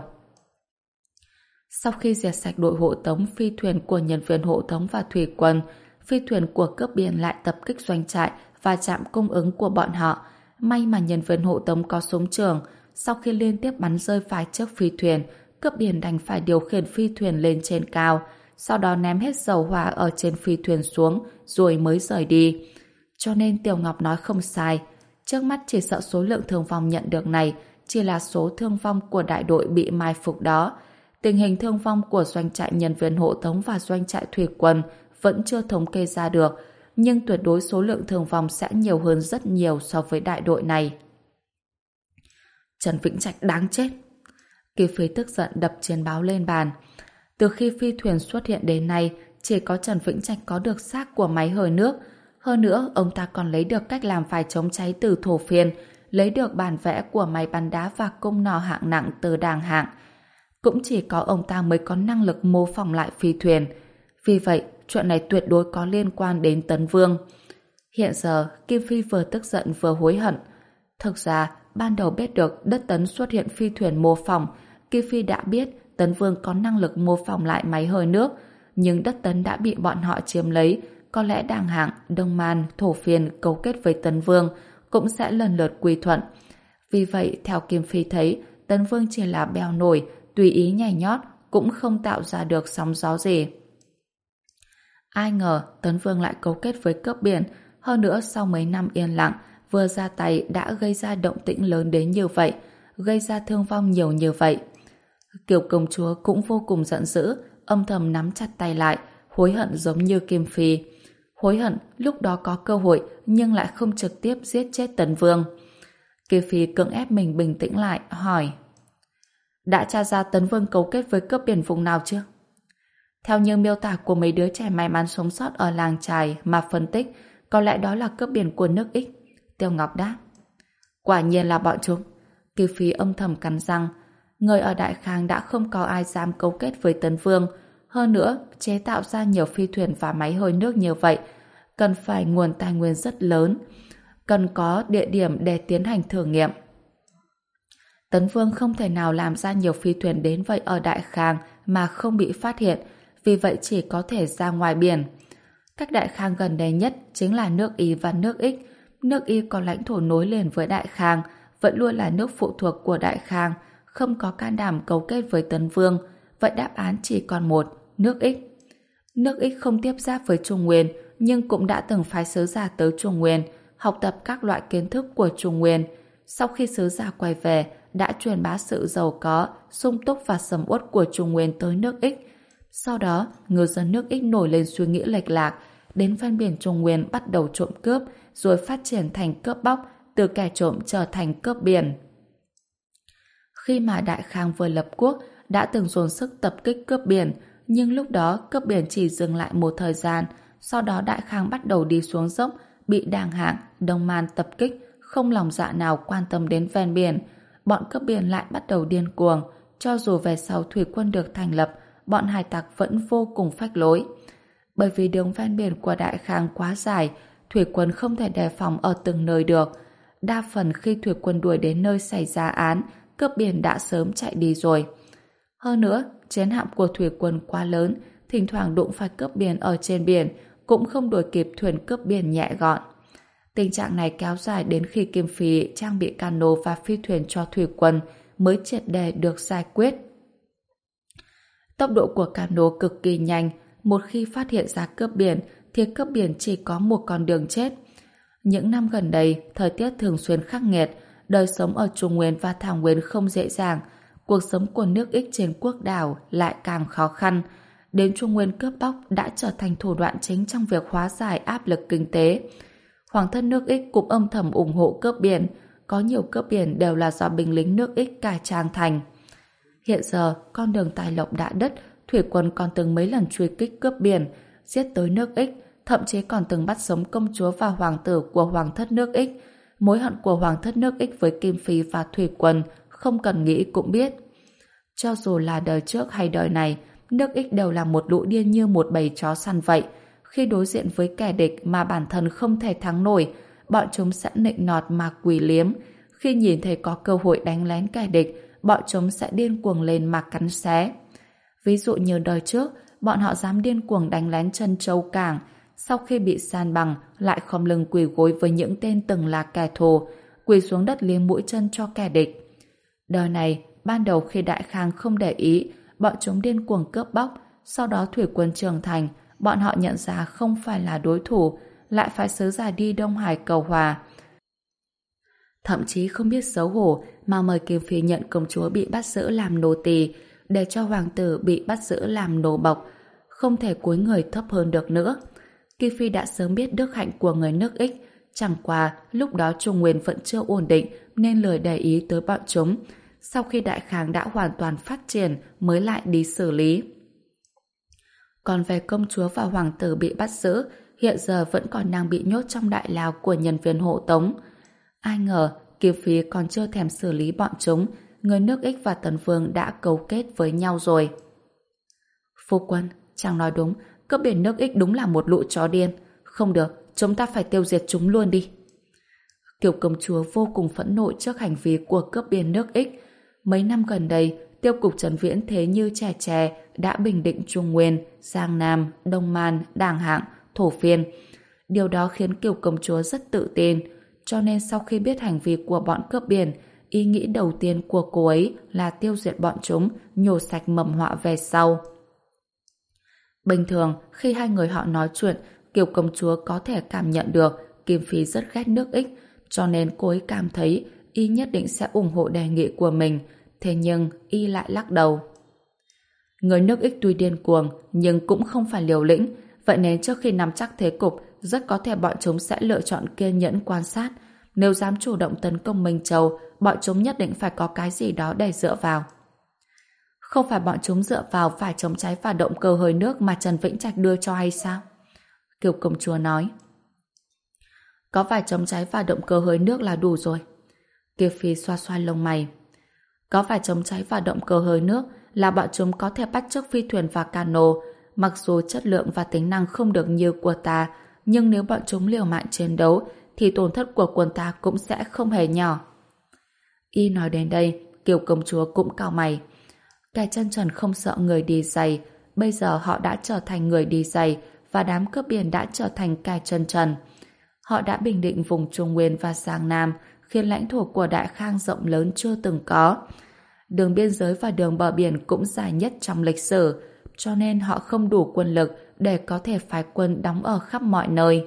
Sau khi diệt sạch đội hộ tống, phi thuyền của nhân viên hộ tống và thủy quân, phi thuyền của cướp biển lại tập kích doanh trại và trạm cung ứng của bọn họ. May mà nhân viên hộ tống có súng trường, sau khi liên tiếp bắn rơi vài chiếc phi thuyền, cướp biển đành phải điều khiển phi thuyền lên trên cao, sau đó ném hết dầu hỏa ở trên phi thuyền xuống rồi mới rời đi. Cho nên Tiểu Ngọc nói không sai, trước mắt chỉ sợ số lượng thương vong nhận được này chỉ là số thương vong của đại đội bị mai phục đó. Tình hình thương vong của doanh trại nhân viên hộ tống và doanh trại thủy quân vẫn chưa thống kê ra được, nhưng tuyệt đối số lượng thương vong sẽ nhiều hơn rất nhiều so với đại đội này. Trần Vĩnh Trạch đáng chết! Kỳ Phi tức giận đập chiến báo lên bàn. Từ khi phi thuyền xuất hiện đến nay, chỉ có Trần Vĩnh Trạch có được xác của máy hơi nước. Hơn nữa, ông ta còn lấy được cách làm phải chống cháy từ thổ phiên, lấy được bản vẽ của máy bắn đá và cung nỏ hạng nặng từ Đàng Hạng. Cũng chỉ có ông ta mới có năng lực mô phỏng lại phi thuyền. Vì vậy, chuyện này tuyệt đối có liên quan đến Tấn Vương. Hiện giờ, Kim Phi vừa tức giận vừa hối hận. Thực ra, ban đầu biết được đất Tấn xuất hiện phi thuyền mô phỏng, Kim Phi đã biết Tấn Vương có năng lực mô phỏng lại máy hơi nước, nhưng đất Tấn đã bị bọn họ chiếm lấy, có lẽ Đàng Hạng, Đông Man, Thổ Phiên cấu kết với Tấn Vương cũng sẽ lần lượt quy thuận. Vì vậy, theo Kim Phi thấy, Tấn Vương chỉ là bèo nổi, tùy ý nhảy nhót, cũng không tạo ra được sóng gió gì. Ai ngờ Tấn Vương lại cấu kết với cướp biển, hơn nữa sau mấy năm yên lặng, vừa ra tay đã gây ra động tĩnh lớn đến như vậy, gây ra thương vong nhiều như vậy. Kiều công chúa cũng vô cùng giận dữ, âm thầm nắm chặt tay lại, hối hận giống như Kim Phi. Hối hận lúc đó có cơ hội nhưng lại không trực tiếp giết chết Tấn Vương. Kim Phi cưỡng ép mình bình tĩnh lại, hỏi: đã tra ra Tấn Vương cấu kết với cướp biển vùng nào chưa? Theo như miêu tả của mấy đứa trẻ may mắn sống sót ở làng trài mà phân tích, có lẽ đó là cướp biển của nước Ích. Tiêu Ngọc đáp. Quả nhiên là bọn chúng. Kỳ Phi âm thầm cắn răng. Người ở Đại Khang đã không có ai dám cấu kết với Tấn Vương. Hơn nữa, chế tạo ra nhiều phi thuyền và máy hơi nước như vậy, cần phải nguồn tài nguyên rất lớn, cần có địa điểm để tiến hành thử nghiệm. Tấn Vương không thể nào làm ra nhiều phi thuyền đến vậy ở Đại Khang mà không bị phát hiện, vì vậy chỉ có thể ra ngoài biển. Cách Đại Khang gần đây nhất chính là nước Y và nước Ích. Nước Y có lãnh thổ nối liền với Đại Khang, vẫn luôn là nước phụ thuộc của Đại Khang, không có can đảm cấu kết với Tấn Vương. Vậy đáp án chỉ còn một, nước Ích. Nước Ích không tiếp giáp với Trung Nguyên, nhưng cũng đã từng phái sứ giả tới Trung Nguyên, học tập các loại kiến thức của Trung Nguyên. Sau khi sứ giả quay về, đã truyền bá sự giàu có, sung túc và sầm uất của Trung Nguyên tới nước Ích. Sau đó, ngư dân nước Ích nổi lên suy nghĩ lệch lạc, đến ven biển Trung Nguyên bắt đầu trộm cướp, rồi phát triển thành cướp bóc, từ kẻ trộm trở thành cướp biển. Khi mà Đại Khang vừa lập quốc, đã từng dồn sức tập kích cướp biển, nhưng lúc đó cướp biển chỉ dừng lại một thời gian, sau đó Đại Khang bắt đầu đi xuống dốc, bị Đàng Hạng, Đông Man tập kích, không lòng dạ nào quan tâm đến ven biển. Bọn cướp biển lại bắt đầu điên cuồng, cho dù về sau thủy quân được thành lập, bọn hải tặc vẫn vô cùng phách lối. Bởi vì đường ven biển của Đại Khang quá dài, thủy quân không thể đề phòng ở từng nơi được. Đa phần khi thủy quân đuổi đến nơi xảy ra án, cướp biển đã sớm chạy đi rồi. Hơn nữa, chiến hạm của thủy quân quá lớn, thỉnh thoảng đụng phải cướp biển ở trên biển, cũng không đuổi kịp thuyền cướp biển nhẹ gọn. Tình trạng này kéo dài đến khi Kim Phi trang bị cano và phi thuyền cho thủy quân mới triệt để được giải quyết. Tốc độ của cano cực kỳ nhanh, một khi phát hiện ra cướp biển thì cướp biển chỉ có một con đường chết. Những năm gần đây, thời tiết thường xuyên khắc nghiệt, đời sống ở Trung Nguyên và Thảo Nguyên không dễ dàng, cuộc sống của nước Ích trên quốc đảo lại càng khó khăn. Đến Trung Nguyên cướp bóc đã trở thành thủ đoạn chính trong việc hóa giải áp lực kinh tế. Hoàng thân nước Ích cũng âm thầm ủng hộ cướp biển, có nhiều cướp biển đều là do binh lính nước Ích cải trang thành. Hiện giờ, con đường tài lộc đã đứt, thủy quân còn từng mấy lần truy kích cướp biển, giết tới nước Ích, thậm chí còn từng bắt sống công chúa và hoàng tử của hoàng thất nước Ích. Mối hận của hoàng thất nước Ích với Kim Phi và thủy quân không cần nghĩ cũng biết. Cho dù là đời trước hay đời này, nước Ích đều là một lũ điên như một bầy chó săn vậy. Khi đối diện với kẻ địch mà bản thân không thể thắng nổi, bọn chúng sẽ nịnh nọt mà quỳ liếm. Khi nhìn thấy có cơ hội đánh lén kẻ địch, bọn chúng sẽ điên cuồng lên mà cắn xé. Ví dụ như đời trước, bọn họ dám điên cuồng đánh lén Trân Châu Cảng, sau khi bị san bằng lại khom lưng quỳ gối với những tên từng là kẻ thù, quỳ xuống đất liếm mũi chân cho kẻ địch. Đời này, ban đầu khi Đại Khang không để ý, bọn chúng điên cuồng cướp bóc, sau đó thủy quân trưởng thành, bọn họ nhận ra không phải là đối thủ, lại phải sứ giả đi Đông Hải cầu hòa. Thậm chí không biết xấu hổ mà mời Kim Phi nhận công chúa bị bắt giữ làm nô tỳ, để cho hoàng tử bị bắt giữ làm nô bộc, không thể cúi người thấp hơn được nữa. Kim Phi đã sớm biết đức hạnh của người nước Ích, chẳng qua lúc đó Trung Nguyên vẫn chưa ổn định nên lười để ý tới bọn chúng. Sau khi Đại Khang đã hoàn toàn phát triển mới lại đi xử lý. Còn về công chúa và hoàng tử bị bắt giữ, hiện giờ vẫn còn đang bị nhốt trong đại lao của nhân viên hộ tống. Ai ngờ Kim Phi còn chưa thèm xử lý bọn chúng, người nước Ích và Tần Vương đã cấu kết với nhau rồi. Phu quân, chàng nói đúng, cướp biển nước Ích đúng là một lũ chó điên. Không được, chúng ta phải tiêu diệt chúng luôn đi. Kiều công chúa vô cùng phẫn nộ trước hành vi của cướp biển nước Ích. Mấy năm gần đây, tiêu cục Trần Viễn thế như trẻ tre đã bình định Trung Nguyên, Giang Nam, Đông Man, Đàng Hạng, Thổ Phiên. Điều đó khiến Kiều công chúa rất tự tin, cho nên sau khi biết hành vi của bọn cướp biển, ý nghĩ đầu tiên của cô ấy là tiêu diệt bọn chúng, nhổ sạch mầm họa về sau. Bình thường, khi hai người họ nói chuyện, Kiều công chúa có thể cảm nhận được Kim Phi rất ghét nước Ích, cho nên cô ấy cảm thấy y nhất định sẽ ủng hộ đề nghị của mình. Thế nhưng y lại lắc đầu. Người nước Ích tuy điên cuồng nhưng cũng không phải liều lĩnh, vậy nên trước khi nắm chắc thế cục, rất có thể bọn chúng sẽ lựa chọn kiên nhẫn quan sát. Nếu dám chủ động tấn công Minh Châu, bọn chúng nhất định phải có cái gì đó để dựa vào. Không phải bọn chúng dựa vào phải chống cháy và động cơ hơi nước mà Trần Vĩnh Trạch đưa cho hay sao? Kiều công chúa nói. Có phải chống cháy và động cơ hơi nước là đủ rồi? Kiều Phi xoa xoa lông mày. Có phải chống cháy và động cơ hơi nước là bọn chúng có thể bắt chước phi thuyền và cano, mặc dù chất lượng và tính năng không được như của ta, nhưng nếu bọn chúng liều mạng chiến đấu thì tổn thất của quân ta cũng sẽ không hề nhỏ. Y nói đến đây, Kiều công chúa cũng cau mày. Kẻ chân trần không sợ người đi giày, bây giờ họ đã trở thành người đi giày và đám cướp biển đã trở thành kẻ chân trần. Họ đã bình định vùng Trung Nguyên và Giang Nam, khiến lãnh thổ của Đại Khang rộng lớn chưa từng có. Đường biên giới và đường bờ biển cũng dài nhất trong lịch sử, cho nên họ không đủ quân lực để có thể phái quân đóng ở khắp mọi nơi.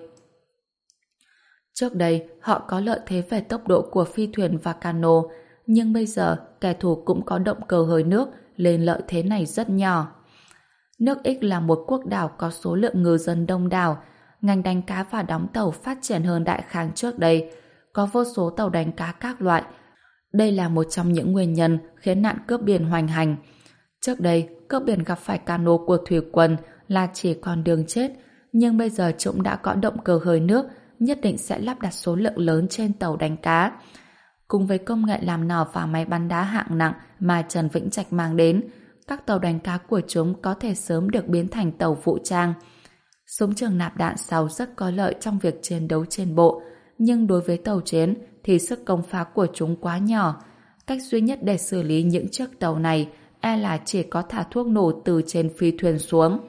Trước đây, họ có lợi thế về tốc độ của phi thuyền và cano, nhưng bây giờ kẻ thù cũng có động cơ hơi nước, nên lợi thế này rất nhỏ. Nước Ích là một quốc đảo có số lượng ngư dân đông đảo, ngành đánh cá và đóng tàu phát triển hơn Đại Khang trước đây, có vô số tàu đánh cá các loại. Đây là một trong những nguyên nhân khiến nạn cướp biển hoành hành. Trước đây, cướp biển gặp phải cano của thủy quân là chỉ còn đường chết, nhưng bây giờ chúng đã có động cơ hơi nước, nhất định sẽ lắp đặt số lượng lớn trên tàu đánh cá. Cùng với công nghệ làm nỏ và máy bắn đá hạng nặng mà Trần Vĩnh Trạch mang đến, các tàu đánh cá của chúng có thể sớm được biến thành tàu vũ trang. Súng trường nạp đạn sau rất có lợi trong việc chiến đấu trên bộ, nhưng đối với tàu chiến thì sức công phá của chúng quá nhỏ. Cách duy nhất để xử lý những chiếc tàu này e là chỉ có thả thuốc nổ từ trên phi thuyền xuống.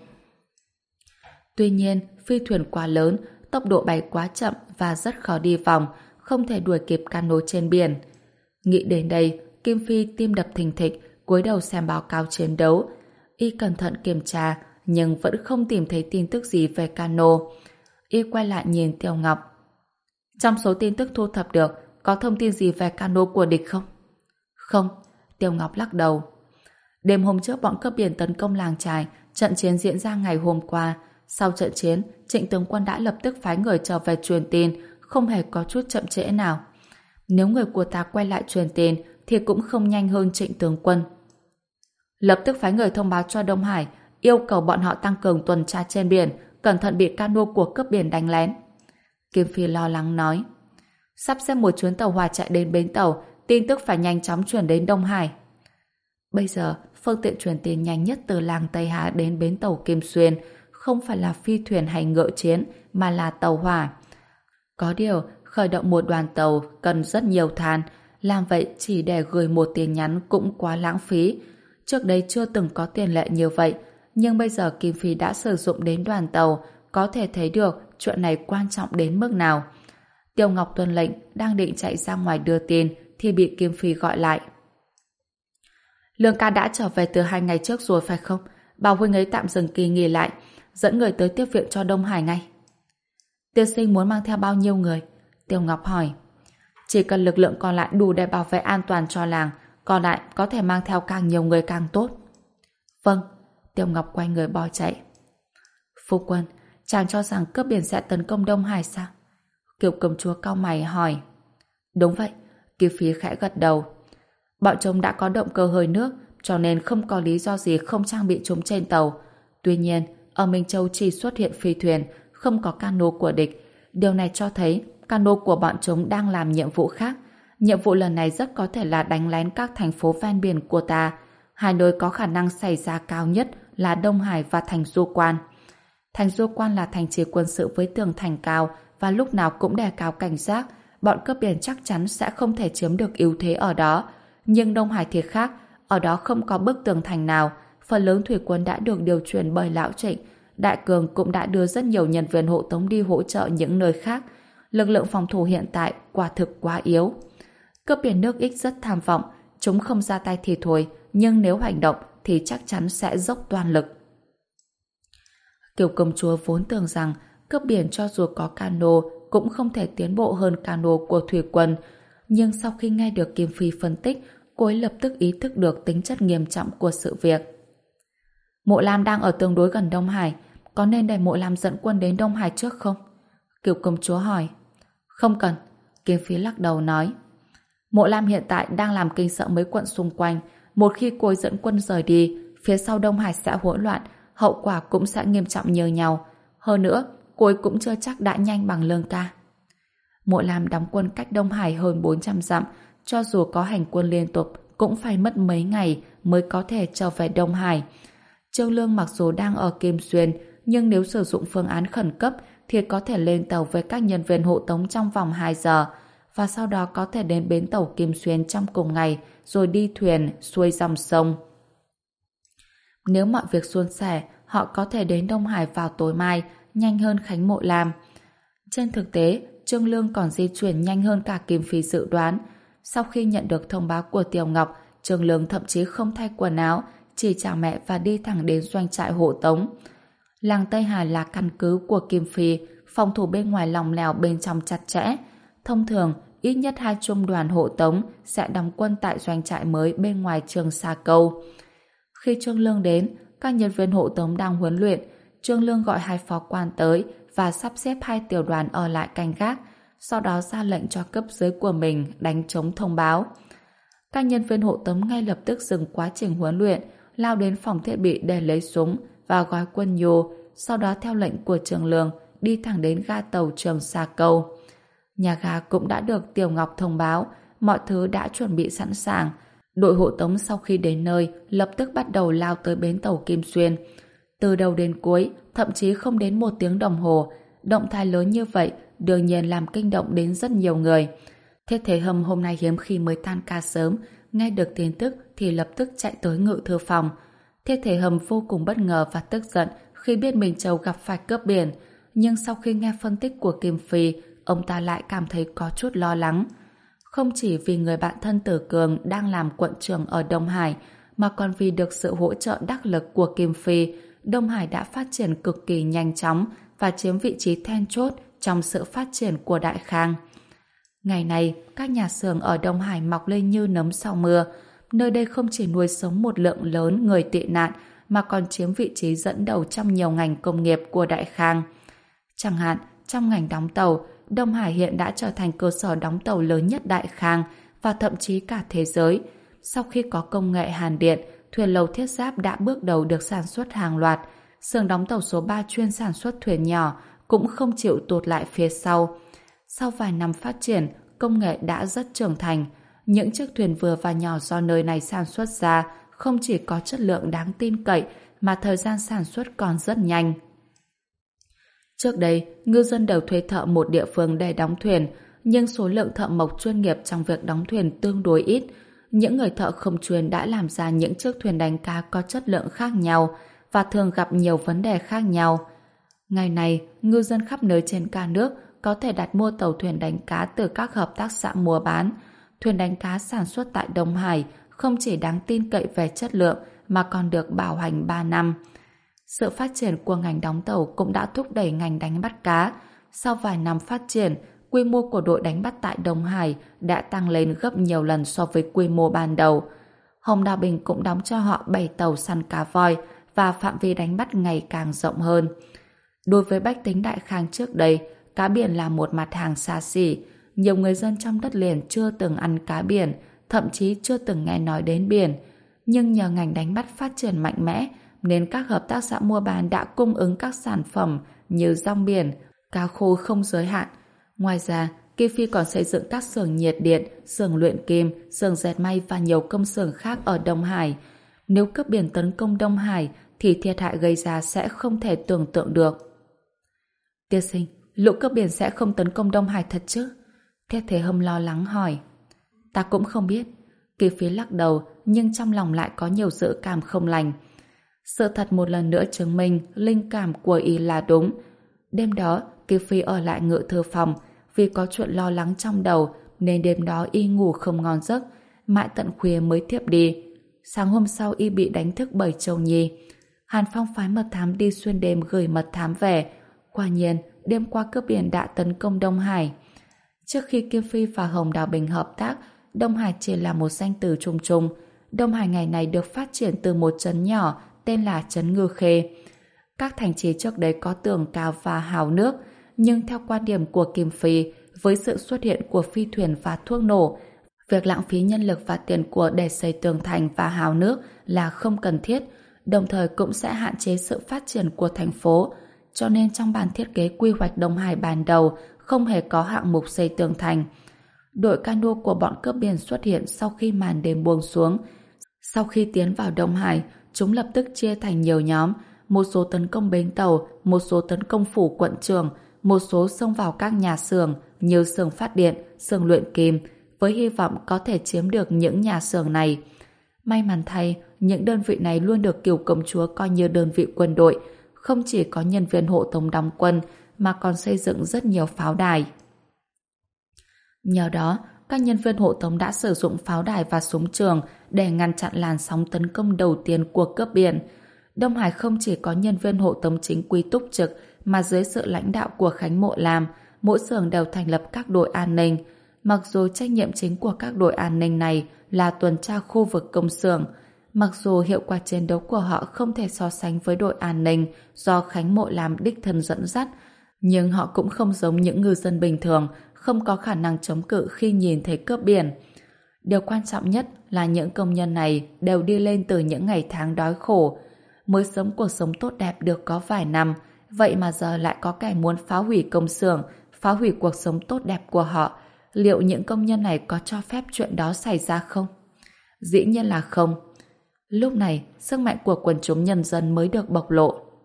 Tuy nhiên, phi thuyền quá lớn, tốc độ bay quá chậm và rất khó đi vòng, không thể đuổi kịp cano trên biển. Nghĩ đến đây, Kim Phi tim đập thình thịch, cúi đầu xem báo cáo chiến đấu. Y cẩn thận kiểm tra, nhưng vẫn không tìm thấy tin tức gì về cano. Y quay lại nhìn Tiêu Ngọc. Trong số tin tức thu thập được, có thông tin gì về cano của địch không? Không, Tiêu Ngọc lắc đầu. Đêm hôm trước bọn cướp biển tấn công làng chài, trận chiến diễn ra ngày hôm qua. Sau trận chiến, Trịnh tướng quân đã lập tức phái người trở về truyền tin, không hề có chút chậm trễ nào. Nếu người của ta quay lại truyền tin, thì cũng không nhanh hơn Trịnh tướng quân. Lập tức phái người thông báo cho Đông Hải, yêu cầu bọn họ tăng cường tuần tra trên biển, cẩn thận bị cano của cướp biển đánh lén. Kim Phi lo lắng nói. Sắp xếp một chuyến tàu hỏa chạy đến bến tàu, tin tức phải nhanh chóng chuyển đến Đông Hải. Bây giờ, phương tiện truyền tin nhanh nhất từ làng Tây Hà đến bến tàu Kim Xuyên không phải là phi thuyền hay ngựa chiến, mà là tàu hỏa. Có điều, khởi động một đoàn tàu cần rất nhiều than, làm vậy chỉ để gửi một tin nhắn cũng quá lãng phí. Trước đây chưa từng có tiền lệ như vậy, nhưng bây giờ Kim Phi đã sử dụng đến đoàn tàu, có thể thấy được chuyện này quan trọng đến mức nào. Tiêu Ngọc tuân lệnh, đang định chạy ra ngoài đưa tin, thì bị Kim Phi gọi lại. Lương ca đã trở về từ hai ngày trước rồi phải không? Bảo huynh ấy tạm dừng kỳ nghỉ lại, dẫn người tới tiếp viện cho Đông Hải ngay. Tiên sinh muốn mang theo bao nhiêu người? Tiêu Ngọc hỏi. Chỉ cần lực lượng còn lại đủ để bảo vệ an toàn cho làng, còn lại có thể mang theo càng nhiều người càng tốt. Vâng. Tiêu Ngọc quay người bỏ chạy. Phu quân, chàng cho rằng cướp biển sẽ tấn công Đông Hải sao? Kiều Công Chúa cau mày hỏi. Đúng vậy. Kiều Phi khẽ gật đầu. Bọn chúng đã có động cơ hơi nước, cho nên không có lý do gì không trang bị chúng trên tàu. Tuy nhiên, ở Minh Châu chỉ xuất hiện phi thuyền, không có cano của địch. Điều này cho thấy cano của bọn chúng đang làm nhiệm vụ khác. Nhiệm vụ lần này rất có thể là đánh lén các thành phố ven biển của ta. Hai nơi có khả năng xảy ra cao nhất là Đông Hải và thành Du Quan. Thành Du Quan là thành trì quân sự với tường thành cao và lúc nào cũng đề cao cảnh giác. Bọn cướp biển chắc chắn sẽ không thể chiếm được ưu thế ở đó. Nhưng Đông Hải thì khác, ở đó không có bức tường thành nào. Phần lớn thủy quân đã được điều chuyển bởi Lão Trịnh. Đại Cường cũng đã đưa rất nhiều nhân viên hộ tống đi hỗ trợ những nơi khác. Lực lượng phòng thủ hiện tại quả thực quá yếu. Cướp biển nước Ích rất tham vọng, chúng không ra tay thì thôi, nhưng nếu hành động thì chắc chắn sẽ dốc toàn lực. Kiều Công Chúa vốn tưởng rằng cướp biển cho dù có cano cũng không thể tiến bộ hơn cano của thủy quân, nhưng sau khi nghe được Kim Phi phân tích, cô ấy lập tức ý thức được tính chất nghiêm trọng của sự việc. Mộ Lam đang ở tương đối gần Đông Hải, có nên để Mộ Lam dẫn quân đến Đông Hải trước không? Kiều Công Chúa hỏi. Không cần, Kim Phi lắc đầu nói. Mộ Lam hiện tại đang làm kinh sợ mấy quận xung quanh, một khi cô ấy dẫn quân rời đi, phía sau Đông Hải sẽ hỗn loạn, hậu quả cũng sẽ nghiêm trọng như nhau. Hơn nữa, cô ấy cũng chưa chắc đã nhanh bằng Lương ca. Mộ Lam đóng quân cách Đông Hải hơn bốn trăm dặm, cho dù có hành quân liên tục cũng phải mất mấy ngày mới có thể trở về Đông Hải. Trương Lương mặc dù đang ở Kim Xuyên, nhưng nếu sử dụng phương án khẩn cấp thì có thể lên tàu với các nhân viên hộ tống trong vòng hai giờ và sau đó có thể đến bến tàu Kim Xuyên trong cùng ngày rồi đi thuyền xuôi dòng sông. Nếu mọi việc suôn sẻ, họ có thể đến Đông Hải vào tối mai, nhanh hơn Khánh Mộ Lam. Trên thực tế, Trương Lương còn di chuyển nhanh hơn cả Kim Phi dự đoán. Sau khi nhận được thông báo của Tiểu Ngọc, Trương Lương thậm chí không thay quần áo, chỉ chào mẹ và đi thẳng đến doanh trại hộ tống. Làng Tây Hà là căn cứ của Kim Phi, phòng thủ bên ngoài lòng lẻo bên trong chặt chẽ. Thông thường, ít nhất hai trung đoàn hộ tống sẽ đóng quân tại doanh trại mới bên ngoài Trường Sa Câu. Khi Trương Lương đến, các nhân viên hộ tống đang huấn luyện. Trương Lương gọi hai phó quan tới và sắp xếp hai tiểu đoàn ở lại canh gác, sau đó ra lệnh cho cấp dưới của mình đánh trống thông báo. Các nhân viên hộ tống ngay lập tức dừng quá trình huấn luyện, lao đến phòng thiết bị để lấy súng và gói quân nhô, sau đó theo lệnh của Trương Lương đi thẳng đến ga tàu Trường Sa Câu. Nhà ga cũng đã được Tiểu Ngọc thông báo, mọi thứ đã chuẩn bị sẵn sàng. Đội hộ tống sau khi đến nơi lập tức bắt đầu lao tới bến tàu Kim Xuyên. Từ đầu đến cuối, thậm chí không đến một tiếng đồng hồ, động thái lớn như vậy đương nhiên làm kinh động đến rất nhiều người. Thiết Thế Hâm hôm nay hiếm khi mới tan ca sớm, nghe được tin tức thì lập tức chạy tới ngự thư phòng. Thiết Thế Hâm vô cùng bất ngờ và tức giận khi biết Minh Châu gặp phải cướp biển, nhưng sau khi nghe phân tích của Kim Phi, ông ta lại cảm thấy có chút lo lắng. Không chỉ vì người bạn thân Tử Cường đang làm quận trưởng ở Đông Hải, mà còn vì được sự hỗ trợ đắc lực của Kim Phi, Đông Hải đã phát triển cực kỳ nhanh chóng và chiếm vị trí then chốt trong sự phát triển của Đại Khang. Ngày nay, các nhà xưởng ở Đông Hải mọc lên như nấm sau mưa. Nơi đây không chỉ nuôi sống một lượng lớn người tị nạn, mà còn chiếm vị trí dẫn đầu trong nhiều ngành công nghiệp của Đại Khang. Chẳng hạn, trong ngành đóng tàu, Đông Hải hiện đã trở thành cơ sở đóng tàu lớn nhất Đại Khang và thậm chí cả thế giới. Sau khi có công nghệ hàn điện, thuyền lầu thiết giáp đã bước đầu được sản xuất hàng loạt. Xưởng đóng tàu số ba chuyên sản xuất thuyền nhỏ cũng không chịu tụt lại phía sau. Sau vài năm phát triển, công nghệ đã rất trưởng thành. Những chiếc thuyền vừa và nhỏ do nơi này sản xuất ra không chỉ có chất lượng đáng tin cậy mà thời gian sản xuất còn rất nhanh. Trước đây, ngư dân đều thuê thợ một địa phương để đóng thuyền, nhưng số lượng thợ mộc chuyên nghiệp trong việc đóng thuyền tương đối ít. Những người thợ không chuyên đã làm ra những chiếc thuyền đánh cá có chất lượng khác nhau và thường gặp nhiều vấn đề khác nhau. Ngày nay, ngư dân khắp nơi trên cả nước có thể đặt mua tàu thuyền đánh cá từ các hợp tác xã mua bán. Thuyền đánh cá sản xuất tại Đông Hải không chỉ đáng tin cậy về chất lượng mà còn được bảo hành ba năm. Sự phát triển của ngành đóng tàu cũng đã thúc đẩy ngành đánh bắt cá. Sau vài năm phát triển, quy mô của đội đánh bắt tại Đông Hải đã tăng lên gấp nhiều lần so với quy mô ban đầu. Hồng Đào Bình cũng đóng cho họ bảy tàu săn cá voi và phạm vi đánh bắt ngày càng rộng hơn. Đối với bách tính Đại Khang trước đây, cá biển là một mặt hàng xa xỉ. Nhiều người dân trong đất liền chưa từng ăn cá biển, thậm chí chưa từng nghe nói đến biển. Nhưng nhờ ngành đánh bắt phát triển mạnh mẽ, nên các hợp tác xã mua bán đã cung ứng các sản phẩm như rong biển, cá khô không giới hạn. Ngoài ra, Kim Phi còn xây dựng các xưởng nhiệt điện, xưởng luyện kim, xưởng dệt may và nhiều công xưởng khác ở Đông Hải. Nếu cướp biển tấn công Đông Hải, thì thiệt hại gây ra sẽ không thể tưởng tượng được. Tiên sinh, lũ cướp biển sẽ không tấn công Đông Hải thật chứ? Thiết Thế Hâm lo lắng hỏi. Ta cũng không biết. Kim Phi lắc đầu, nhưng trong lòng lại có nhiều dự cảm không lành. Sự thật một lần nữa chứng minh linh cảm của y là đúng. Đêm đó, Kim Phi ở lại ngự thư phòng. Vì có chuyện lo lắng trong đầu nên đêm đó y ngủ không ngon giấc, mãi tận khuya mới thiếp đi. Sáng hôm sau y bị đánh thức bởi Châu Nhi. Hàn Phong phái mật thám đi xuyên đêm gửi mật thám về. Quả nhiên, đêm qua cướp biển đã tấn công Đông Hải. Trước khi Kim Phi và Hồng Đào Bình hợp tác, Đông Hải chỉ là một danh từ chung chung. Đông Hải ngày này được phát triển từ một trấn nhỏ tên là trấn Ngư Khê. Các thành trì trước đây có tường cao và hào nước, nhưng theo quan điểm của Kim Phi, với sự xuất hiện của phi thuyền và thuốc nổ, việc lãng phí nhân lực và tiền của để xây tường thành và hào nước là không cần thiết, đồng thời cũng sẽ hạn chế sự phát triển của thành phố. Cho nên trong bản thiết kế quy hoạch Đông Hải ban đầu không hề có hạng mục xây tường thành. Đội cano của bọn cướp biển xuất hiện sau khi màn đêm buông xuống. Sau khi tiến vào Đông Hải, chúng lập tức chia thành nhiều nhóm, một số tấn công bến tàu, một số tấn công phủ quận trưởng, một số xông vào các nhà xưởng như xưởng phát điện, xưởng luyện kim, với hy vọng có thể chiếm được những nhà xưởng này. May mắn thay, những đơn vị này luôn được Kiều Công Chúa coi như đơn vị quân đội, không chỉ có nhân viên hộ tống đóng quân mà còn xây dựng rất nhiều pháo đài. Nhờ đó, các nhân viên hộ tống đã sử dụng pháo đài và súng trường để ngăn chặn làn sóng tấn công đầu tiên của cướp biển. Đông Hải không chỉ có nhân viên hộ tống chính quy túc trực, mà dưới sự lãnh đạo của Khánh Mộ Lam, mỗi xưởng đều thành lập các đội an ninh. Mặc dù trách nhiệm chính của các đội an ninh này là tuần tra khu vực công xưởng, mặc dù hiệu quả chiến đấu của họ không thể so sánh với đội an ninh do Khánh Mộ Lam đích thân dẫn dắt, nhưng họ cũng không giống những ngư dân bình thường, không có khả năng chống cự khi nhìn thấy cướp biển. Điều quan trọng nhất là những công nhân này đều đi lên từ những ngày tháng đói khổ, mới sống cuộc sống tốt đẹp được có vài năm, vậy mà giờ lại có kẻ muốn phá hủy công xưởng, phá hủy cuộc sống tốt đẹp của họ. Liệu những công nhân này có cho phép chuyện đó xảy ra không? Dĩ nhiên là không. Lúc này, sức mạnh của quần chúng nhân dân mới được bộc lộ.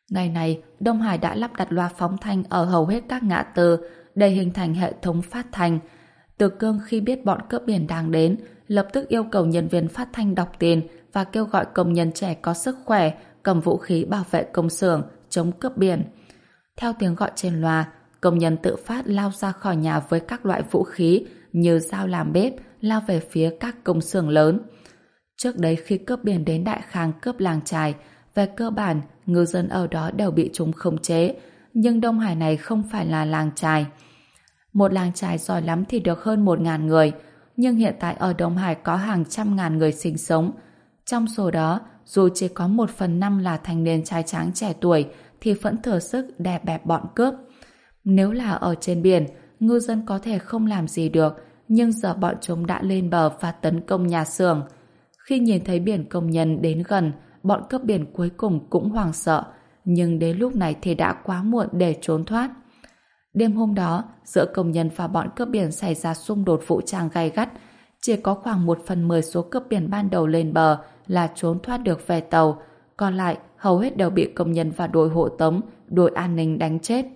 Ngày này, Đông Hải đã lắp đặt loa phóng thanh ở hầu hết các ngã tư để hình thành hệ thống phát thanh. Từ Cương khi biết bọn cướp biển đang đến, lập tức yêu cầu nhân viên phát thanh đọc tiền và kêu gọi công nhân trẻ có sức khỏe cầm vũ khí bảo vệ công xưởng chống cướp biển. Theo tiếng gọi trên loa, công nhân tự phát lao ra khỏi nhà với các loại vũ khí như dao làm bếp, lao về phía các công xưởng lớn. Trước đấy khi cướp biển đến Đại Khang cướp làng chài, về cơ bản ngư dân ở đó đều bị chúng khống chế, nhưng Đông Hải này không phải là làng chài. Một làng chài giỏi lắm thì được hơn một ngàn người, nhưng hiện tại ở Đông Hải có hàng trăm ngàn người sinh sống. Trong số đó, dù chỉ có một phần năm là thanh niên trai tráng trẻ tuổi, thì vẫn thừa sức đè bẹp bọn cướp. Nếu là ở trên biển, ngư dân có thể không làm gì được, nhưng giờ bọn chúng đã lên bờ và tấn công nhà xưởng. Khi nhìn thấy biển công nhân đến gần, bọn cướp biển cuối cùng cũng hoảng sợ, nhưng đến lúc này thì đã quá muộn để trốn thoát. Đêm hôm đó, giữa công nhân và bọn cướp biển xảy ra xung đột vũ trang gay gắt. Chỉ có khoảng một phần mười số cướp biển ban đầu lên bờ là trốn thoát được về tàu, còn lại hầu hết đều bị công nhân và đội hộ tống, đội an ninh đánh chết.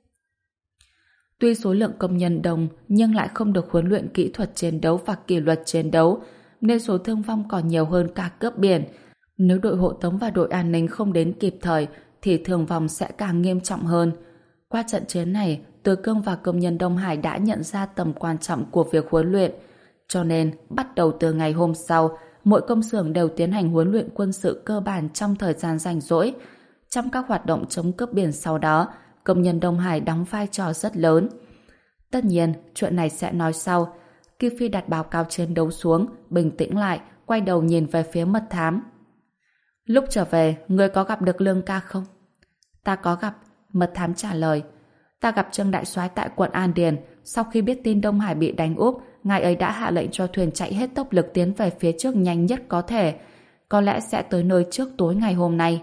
Tuy số lượng công nhân đông nhưng lại không được huấn luyện kỹ thuật chiến đấu và kỷ luật chiến đấu, nên số thương vong còn nhiều hơn cả cướp biển. Nếu đội hộ tống và đội an ninh không đến kịp thời thì thương vong sẽ càng nghiêm trọng hơn. Qua trận chiến này, Từ Cương và công nhân Đông Hải đã nhận ra tầm quan trọng của việc huấn luyện. Cho nên, bắt đầu từ ngày hôm sau, mỗi công xưởng đều tiến hành huấn luyện quân sự cơ bản trong thời gian rảnh rỗi. Trong các hoạt động chống cướp biển sau đó, công nhân Đông Hải đóng vai trò rất lớn. Tất nhiên, chuyện này sẽ nói sau. Kim Phi đặt báo cáo chiến đấu xuống, bình tĩnh lại, quay đầu nhìn về phía mật thám. Lúc trở về, ngươi có gặp được Lương ca không? Ta có gặp, mật thám trả lời. Ta gặp Trương Đại Soái tại quận An Điền. Sau khi biết tin Đông Hải bị đánh úp, ngài ấy đã hạ lệnh cho thuyền chạy hết tốc lực tiến về phía trước nhanh nhất có thể. Có lẽ sẽ tới nơi trước tối ngày hôm nay.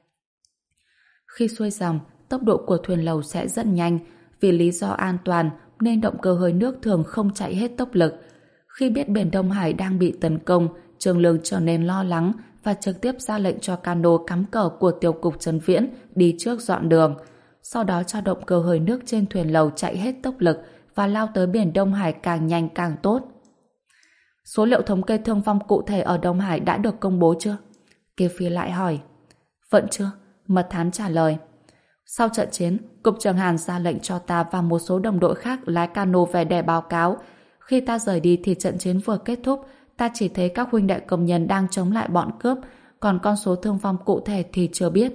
Khi xuôi dòng, tốc độ của thuyền lầu sẽ rất nhanh. Vì lý do an toàn nên động cơ hơi nước thường không chạy hết tốc lực. Khi biết biển Đông Hải đang bị tấn công, Trương Lương trở nên lo lắng và trực tiếp ra lệnh cho cano cắm cờ của Tiêu cục Trấn Viễn đi trước dọn đường. Sau đó cho động cơ hơi nước trên thuyền lầu chạy hết tốc lực và lao tới biển Đông Hải càng nhanh càng tốt. Số liệu thống kê thương vong cụ thể ở Đông Hải đã được công bố chưa? Kiều Phi lại hỏi. Vẫn chưa, mật thám trả lời. Sau trận chiến, Cục trưởng Hàn ra lệnh cho ta và một số đồng đội khác lái cano về để báo cáo. Khi ta rời đi thì trận chiến vừa kết thúc, ta chỉ thấy các huynh đệ công nhân đang chống lại bọn cướp, còn con số thương vong cụ thể thì chưa biết.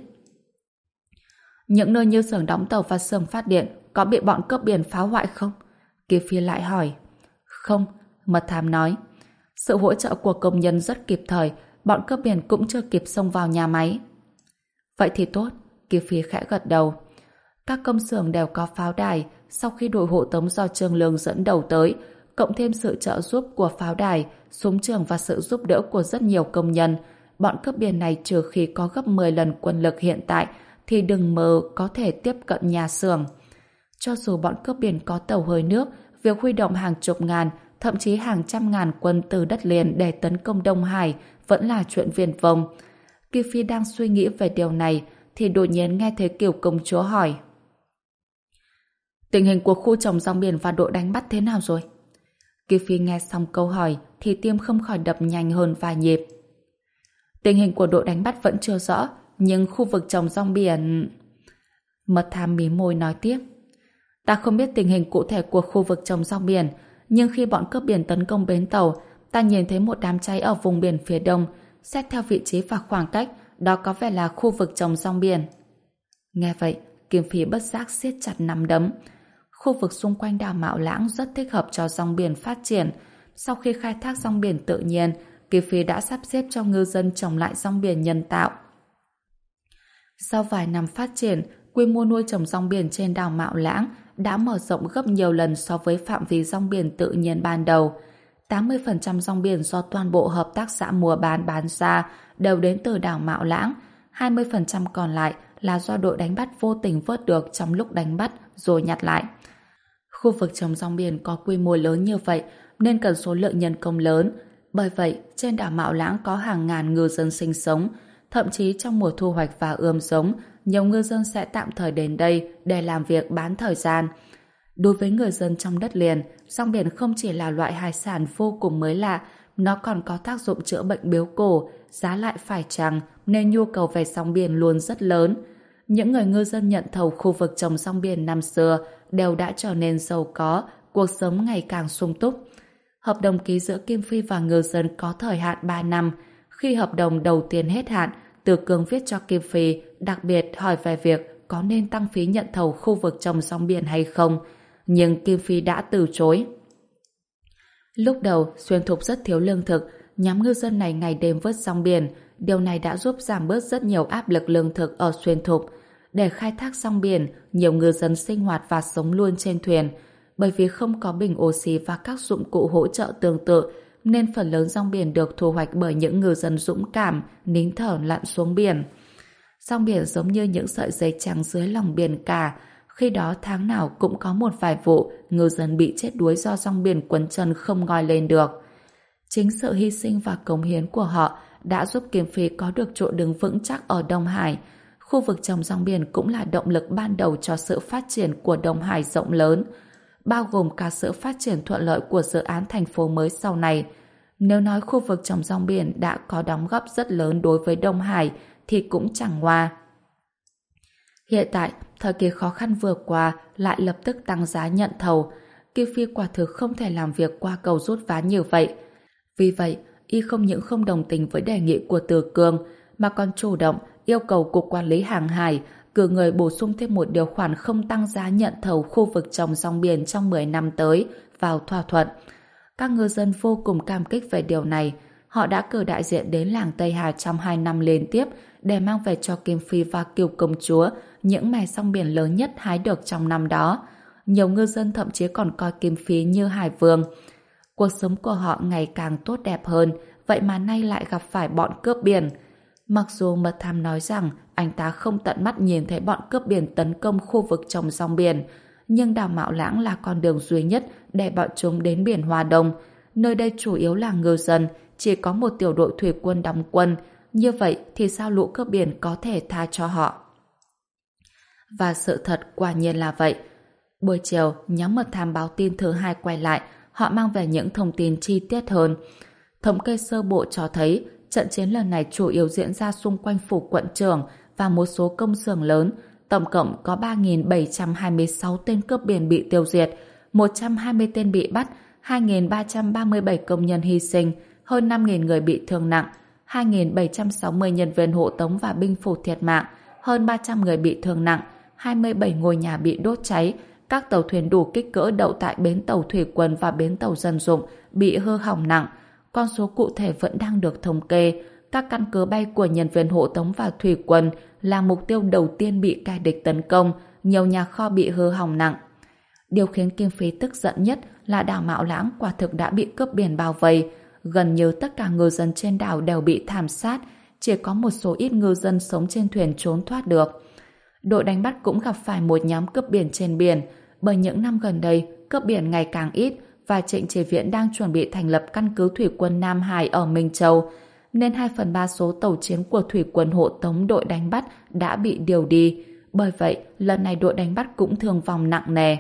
Những nơi như xưởng đóng tàu và xưởng phát điện có bị bọn cướp biển phá hoại không? Kiều Phi lại hỏi. Không, mật thám nói. Sự hỗ trợ của công nhân rất kịp thời, bọn cướp biển cũng chưa kịp xông vào nhà máy. Vậy thì tốt, Kiều Phi khẽ gật đầu. Các công xưởng đều có pháo đài, sau khi đội hộ tống do Trương Lương dẫn đầu tới, cộng thêm sự trợ giúp của pháo đài, súng trường và sự giúp đỡ của rất nhiều công nhân, bọn cướp biển này trừ khi có gấp mười lần quân lực hiện tại thì đừng mơ có thể tiếp cận nhà xưởng. Cho dù bọn cướp biển có tàu hơi nước, việc huy động hàng chục ngàn, thậm chí hàng trăm ngàn quân từ đất liền để tấn công Đông Hải vẫn là chuyện viển vông. Kiều Phi đang suy nghĩ về điều này thì đột nhiên nghe thấy Kiều công chúa hỏi. Tình hình của khu trồng rong biển và đội đánh bắt thế nào rồi? Kiều Phi nghe xong câu hỏi thì tim không khỏi đập nhanh hơn vài nhịp. Tình hình của đội đánh bắt vẫn chưa rõ, nhưng khu vực trồng rong biển... Mật thám mí môi nói tiếp. Ta không biết tình hình cụ thể của khu vực trồng rong biển, nhưng khi bọn cướp biển tấn công bến tàu, ta nhìn thấy một đám cháy ở vùng biển phía đông. Xét theo vị trí và khoảng cách, đó có vẻ là khu vực trồng rong biển. Nghe vậy, Kim Phi bất giác siết chặt nắm đấm. Khu vực xung quanh đảo Mạo Lãng rất thích hợp cho rong biển phát triển. Sau khi khai thác rong biển tự nhiên, Kim Phi đã sắp xếp cho ngư dân trồng lại rong biển nhân tạo. Sau vài năm phát triển, quy mô nuôi trồng rong biển trên đảo Mạo Lãng đã mở rộng gấp nhiều lần so với phạm vi rong biển tự nhiên ban đầu. tám mươi phần trăm rong biển do toàn bộ hợp tác xã mua bán bán ra đều đến từ đảo Mạo Lãng, hai mươi phần trăm còn lại là do đội đánh bắt vô tình vớt được trong lúc đánh bắt rồi nhặt lại. Khu vực trồng rong biển có quy mô lớn như vậy nên cần số lượng nhân công lớn. Bởi vậy, trên đảo Mạo Lãng có hàng ngàn ngư dân sinh sống. Thậm chí trong mùa thu hoạch và ươm giống, nhiều ngư dân sẽ tạm thời đến đây để làm việc bán thời gian. Đối với người dân trong đất liền, rong biển không chỉ là loại hải sản vô cùng mới lạ, nó còn có tác dụng chữa bệnh biếu cổ, giá lại phải chăng nên nhu cầu về rong biển luôn rất lớn. Những người ngư dân nhận thầu khu vực trồng rong biển năm xưa đều đã trở nên giàu có, cuộc sống ngày càng sung túc. Hợp đồng ký giữa Kim Phi và ngư dân có thời hạn ba năm. Khi hợp đồng đầu tiên hết hạn, Từ Cương viết cho Kim Phi đặc biệt hỏi về việc có nên tăng phí nhận thầu khu vực trồng rong biển hay không, nhưng Kim Phi đã từ chối. Lúc đầu, Xuyên Thục rất thiếu lương thực, nhóm ngư dân này ngày đêm vớt rong biển. Điều này đã giúp giảm bớt rất nhiều áp lực lương thực ở Xuyên Thục. Để khai thác rong biển, nhiều ngư dân sinh hoạt và sống luôn trên thuyền. Bởi vì không có bình oxy và các dụng cụ hỗ trợ tương tự, nên phần lớn rong biển được thu hoạch bởi những ngư dân dũng cảm, nín thở lặn xuống biển. Rong biển giống như những sợi dây trắng dưới lòng biển cả. Khi đó tháng nào cũng có một vài vụ ngư dân bị chết đuối do rong biển quấn chân không ngoi lên được. Chính sự hy sinh và cống hiến của họ đã giúp Kim Phi có được chỗ đứng vững chắc ở Đông Hải. Khu vực trồng rong biển cũng là động lực ban đầu cho sự phát triển của Đông Hải rộng lớn, bao gồm cả sự phát triển thuận lợi của dự án thành phố mới sau này. Nếu nói khu vực trồng rong biển đã có đóng góp rất lớn đối với Đông Hải thì cũng chẳng ngoa. Hiện tại, thời kỳ khó khăn vừa qua lại lập tức tăng giá nhận thầu. Kim Phi quả thực không thể làm việc qua cầu rút ván như vậy. Vì vậy, y không những không đồng tình với đề nghị của Từ Cương, mà còn chủ động yêu cầu Cục Quản lý Hàng hải cử người bổ sung thêm một điều khoản không tăng giá nhận thầu khu vực trồng rong biển trong mười năm tới vào thỏa thuận. Các ngư dân vô cùng cảm kích về điều này. Họ đã cử đại diện đến làng Tây Hà trong hai năm liên tiếp để mang về cho Kim Phi và Kiều Công Chúa những mẻ rong biển lớn nhất hái được trong năm đó. Nhiều ngư dân thậm chí còn coi Kim Phi như hải vương. Cuộc sống của họ ngày càng tốt đẹp hơn, vậy mà nay lại gặp phải bọn cướp biển. Mặc dù Mật Thám nói rằng anh ta không tận mắt nhìn thấy bọn cướp biển tấn công khu vực trồng rong biển, nhưng đảo Mạo Lãng là con đường duy nhất để bọn chúng đến biển Hoa Đông. Nơi đây chủ yếu là ngư dân, chỉ có một tiểu đội thủy quân đóng quân. Như vậy thì sao lũ cướp biển có thể tha cho họ? Và sự thật quả nhiên là vậy. Buổi chiều, nhóm Mật Thám báo tin thứ hai quay lại, họ mang về những thông tin chi tiết hơn. Thống kê sơ bộ cho thấy trận chiến lần này chủ yếu diễn ra xung quanh phủ quận trưởng và một số công xưởng lớn. Tổng cộng có ba nghìn bảy trăm hai mươi sáu tên cướp biển bị tiêu diệt, một trăm hai mươi tên bị bắt, hai nghìn ba trăm ba mươi bảy công nhân hy sinh, hơn năm nghìn người bị thương nặng, hai nghìn bảy trăm sáu mươi nhân viên hộ tống và binh phủ thiệt mạng, hơn ba trăm người bị thương nặng, hai mươi bảy ngôi nhà bị đốt cháy, các tàu thuyền đủ kích cỡ đậu tại bến tàu thủy quân và bến tàu dân dụng bị hư hỏng nặng. Con số cụ thể vẫn đang được thống kê. Các căn cứ bay của nhân viên hộ tống và thủy quân là mục tiêu đầu tiên bị kẻ địch tấn công, nhiều nhà kho bị hư hỏng nặng. Điều khiến Kim Phi tức giận nhất là đảo Mạo Lãng quả thực đã bị cướp biển bao vây. Gần như tất cả ngư dân trên đảo đều bị thảm sát, chỉ có một số ít ngư dân sống trên thuyền trốn thoát được. Đội đánh bắt cũng gặp phải một nhóm cướp biển trên biển, bởi những năm gần đây cướp biển ngày càng ít và Trịnh Chỉ Viễn đang chuẩn bị thành lập căn cứ thủy quân Nam Hải ở Minh Châu, nên hai phần ba số tàu chiến của thủy quân hộ tống đội đánh bắt đã bị điều đi. Bởi vậy, lần này đội đánh bắt cũng thương vong nặng nề.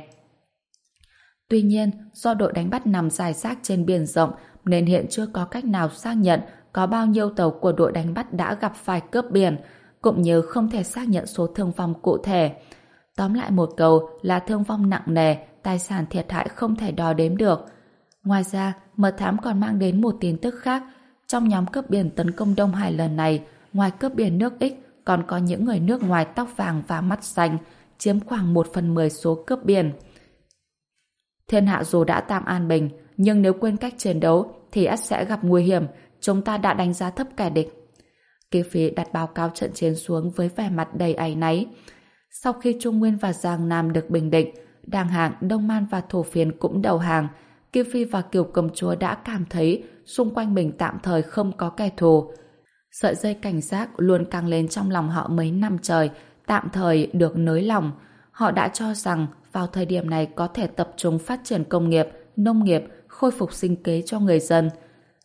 Tuy nhiên, do đội đánh bắt nằm rải rác trên biển rộng nên hiện chưa có cách nào xác nhận có bao nhiêu tàu của đội đánh bắt đã gặp phải cướp biển, cũng như không thể xác nhận số thương vong cụ thể. Tóm lại một câu là thương vong nặng nề, tài sản thiệt hại không thể đo đếm được. Ngoài ra, Mật Thám còn mang đến một tin tức khác. Trong nhóm cướp biển tấn công Đông Hải lần này, ngoài cướp biển nước X, còn có những người nước ngoài tóc vàng và mắt xanh, chiếm khoảng một phần mười số cướp biển. Thiên hạ dù đã tạm an bình, nhưng nếu quên cách chiến đấu thì ắt sẽ gặp nguy hiểm. Chúng ta đã đánh giá thấp kẻ địch. Kim Phi đặt báo cáo trận chiến xuống với vẻ mặt đầy áy náy. Sau khi Trung Nguyên và Giang Nam được bình định, Đàng Hạng, Đông Man và Thổ Phiến cũng đầu hàng, Kim Phi và Kiều Công Chúa đã cảm thấy xung quanh mình tạm thời không có kẻ thù. Sợi dây cảnh giác luôn căng lên trong lòng họ mấy năm trời, tạm thời được nới lỏng. Họ đã cho rằng vào thời điểm này có thể tập trung phát triển công nghiệp, nông nghiệp, khôi phục sinh kế cho người dân.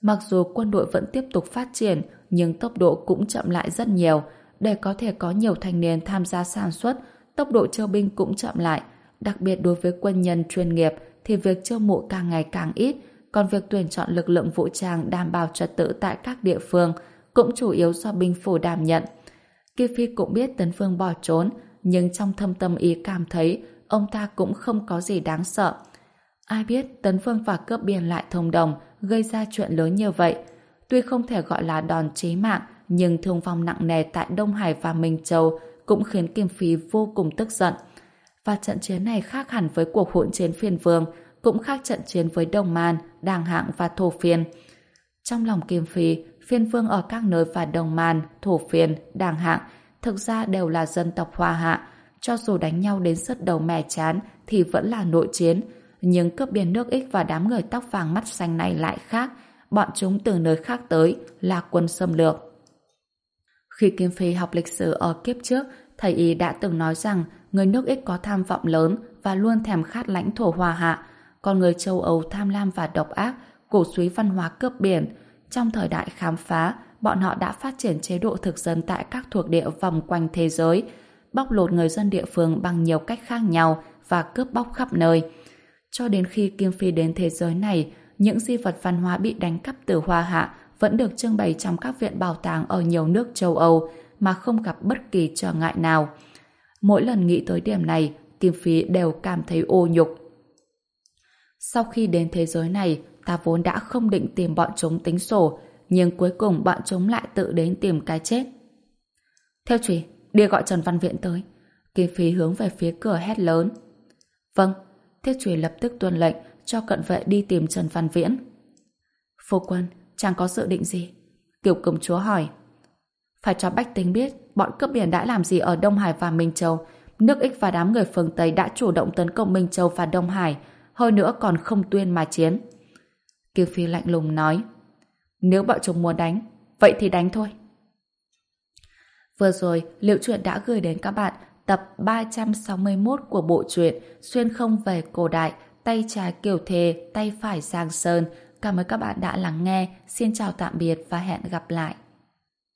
Mặc dù quân đội vẫn tiếp tục phát triển, nhưng tốc độ cũng chậm lại rất nhiều. Để có thể có nhiều thanh niên tham gia sản xuất, tốc độ chiêu binh cũng chậm lại. Đặc biệt đối với quân nhân chuyên nghiệp thì việc chiêu mộ càng ngày càng ít, còn việc tuyển chọn lực lượng vũ trang đảm bảo trật tự tại các địa phương cũng chủ yếu do binh phủ đảm nhận. Kim Phi cũng biết Tấn Vương bỏ trốn, nhưng trong thâm tâm ý cảm thấy ông ta cũng không có gì đáng sợ. Ai biết Tấn Vương và cướp biển lại thông đồng, gây ra chuyện lớn như vậy. Tuy không thể gọi là đòn chí mạng, nhưng thương vong nặng nề tại Đông Hải và Minh Châu cũng khiến Kim Phi vô cùng tức giận. Và trận chiến này khác hẳn với cuộc hỗn chiến Phiên Vương, cũng khác trận chiến với Đồng Man, Đàng Hạng và Thổ Phiên. Trong lòng Kim Phi, Phiên Vương ở các nơi và Đồng Man, Thổ Phiên, Đàng Hạng thực ra đều là dân tộc Hoa Hạ. Cho dù đánh nhau đến sứt đầu mẻ chán thì vẫn là nội chiến. Nhưng cướp biển nước Ích và đám người tóc vàng mắt xanh này lại khác. Bọn chúng từ nơi khác tới, là quân xâm lược. Khi Kim Phi học lịch sử ở kiếp trước, thầy y đã từng nói rằng người nước Ích có tham vọng lớn và luôn thèm khát lãnh thổ Hoa Hạ, còn người châu Âu tham lam và độc ác, cổ súy văn hóa cướp biển. Trong thời đại khám phá, bọn họ đã phát triển chế độ thực dân tại các thuộc địa vòng quanh thế giới, bóc lột người dân địa phương bằng nhiều cách khác nhau và cướp bóc khắp nơi. Cho đến khi Kim Phi đến thế giới này, những di vật văn hóa bị đánh cắp từ Hoa Hạ vẫn được trưng bày trong các viện bảo tàng ở nhiều nước châu Âu mà không gặp bất kỳ trở ngại nào. Mỗi lần nghĩ tới điểm này, Kim Phi đều cảm thấy ô nhục. Sau khi đến thế giới này, ta vốn đã không định tìm bọn chúng tính sổ, nhưng cuối cùng bọn chúng lại tự đến tìm cái chết. Theo Trùy, đi gọi Trần Văn Viễn tới. Kim Phi hướng về phía cửa hét lớn. Vâng. Thiết Trùy lập tức tuân lệnh cho cận vệ đi tìm Trần Văn Viễn. Phu quân, chàng có dự định gì? Tiểu công chúa hỏi. Phải cho bách tính biết bọn cướp biển đã làm gì ở Đông Hải và Minh Châu. Nước Ích và đám người phương Tây đã chủ động tấn công Minh Châu và Đông Hải, hơn nữa còn không tuyên mà chiến. Kiều Phi lạnh lùng nói. Nếu bọn chúng muốn đánh, vậy thì đánh thôi. Vừa rồi, Liệu Truyện đã gửi đến các bạn tập ba trăm sáu mươi mốt của bộ truyện Xuyên không về cổ đại, tay trái Kiều Thề, tay phải Giang Sơn. Cảm ơn các bạn đã lắng nghe. Xin chào tạm biệt và hẹn gặp lại.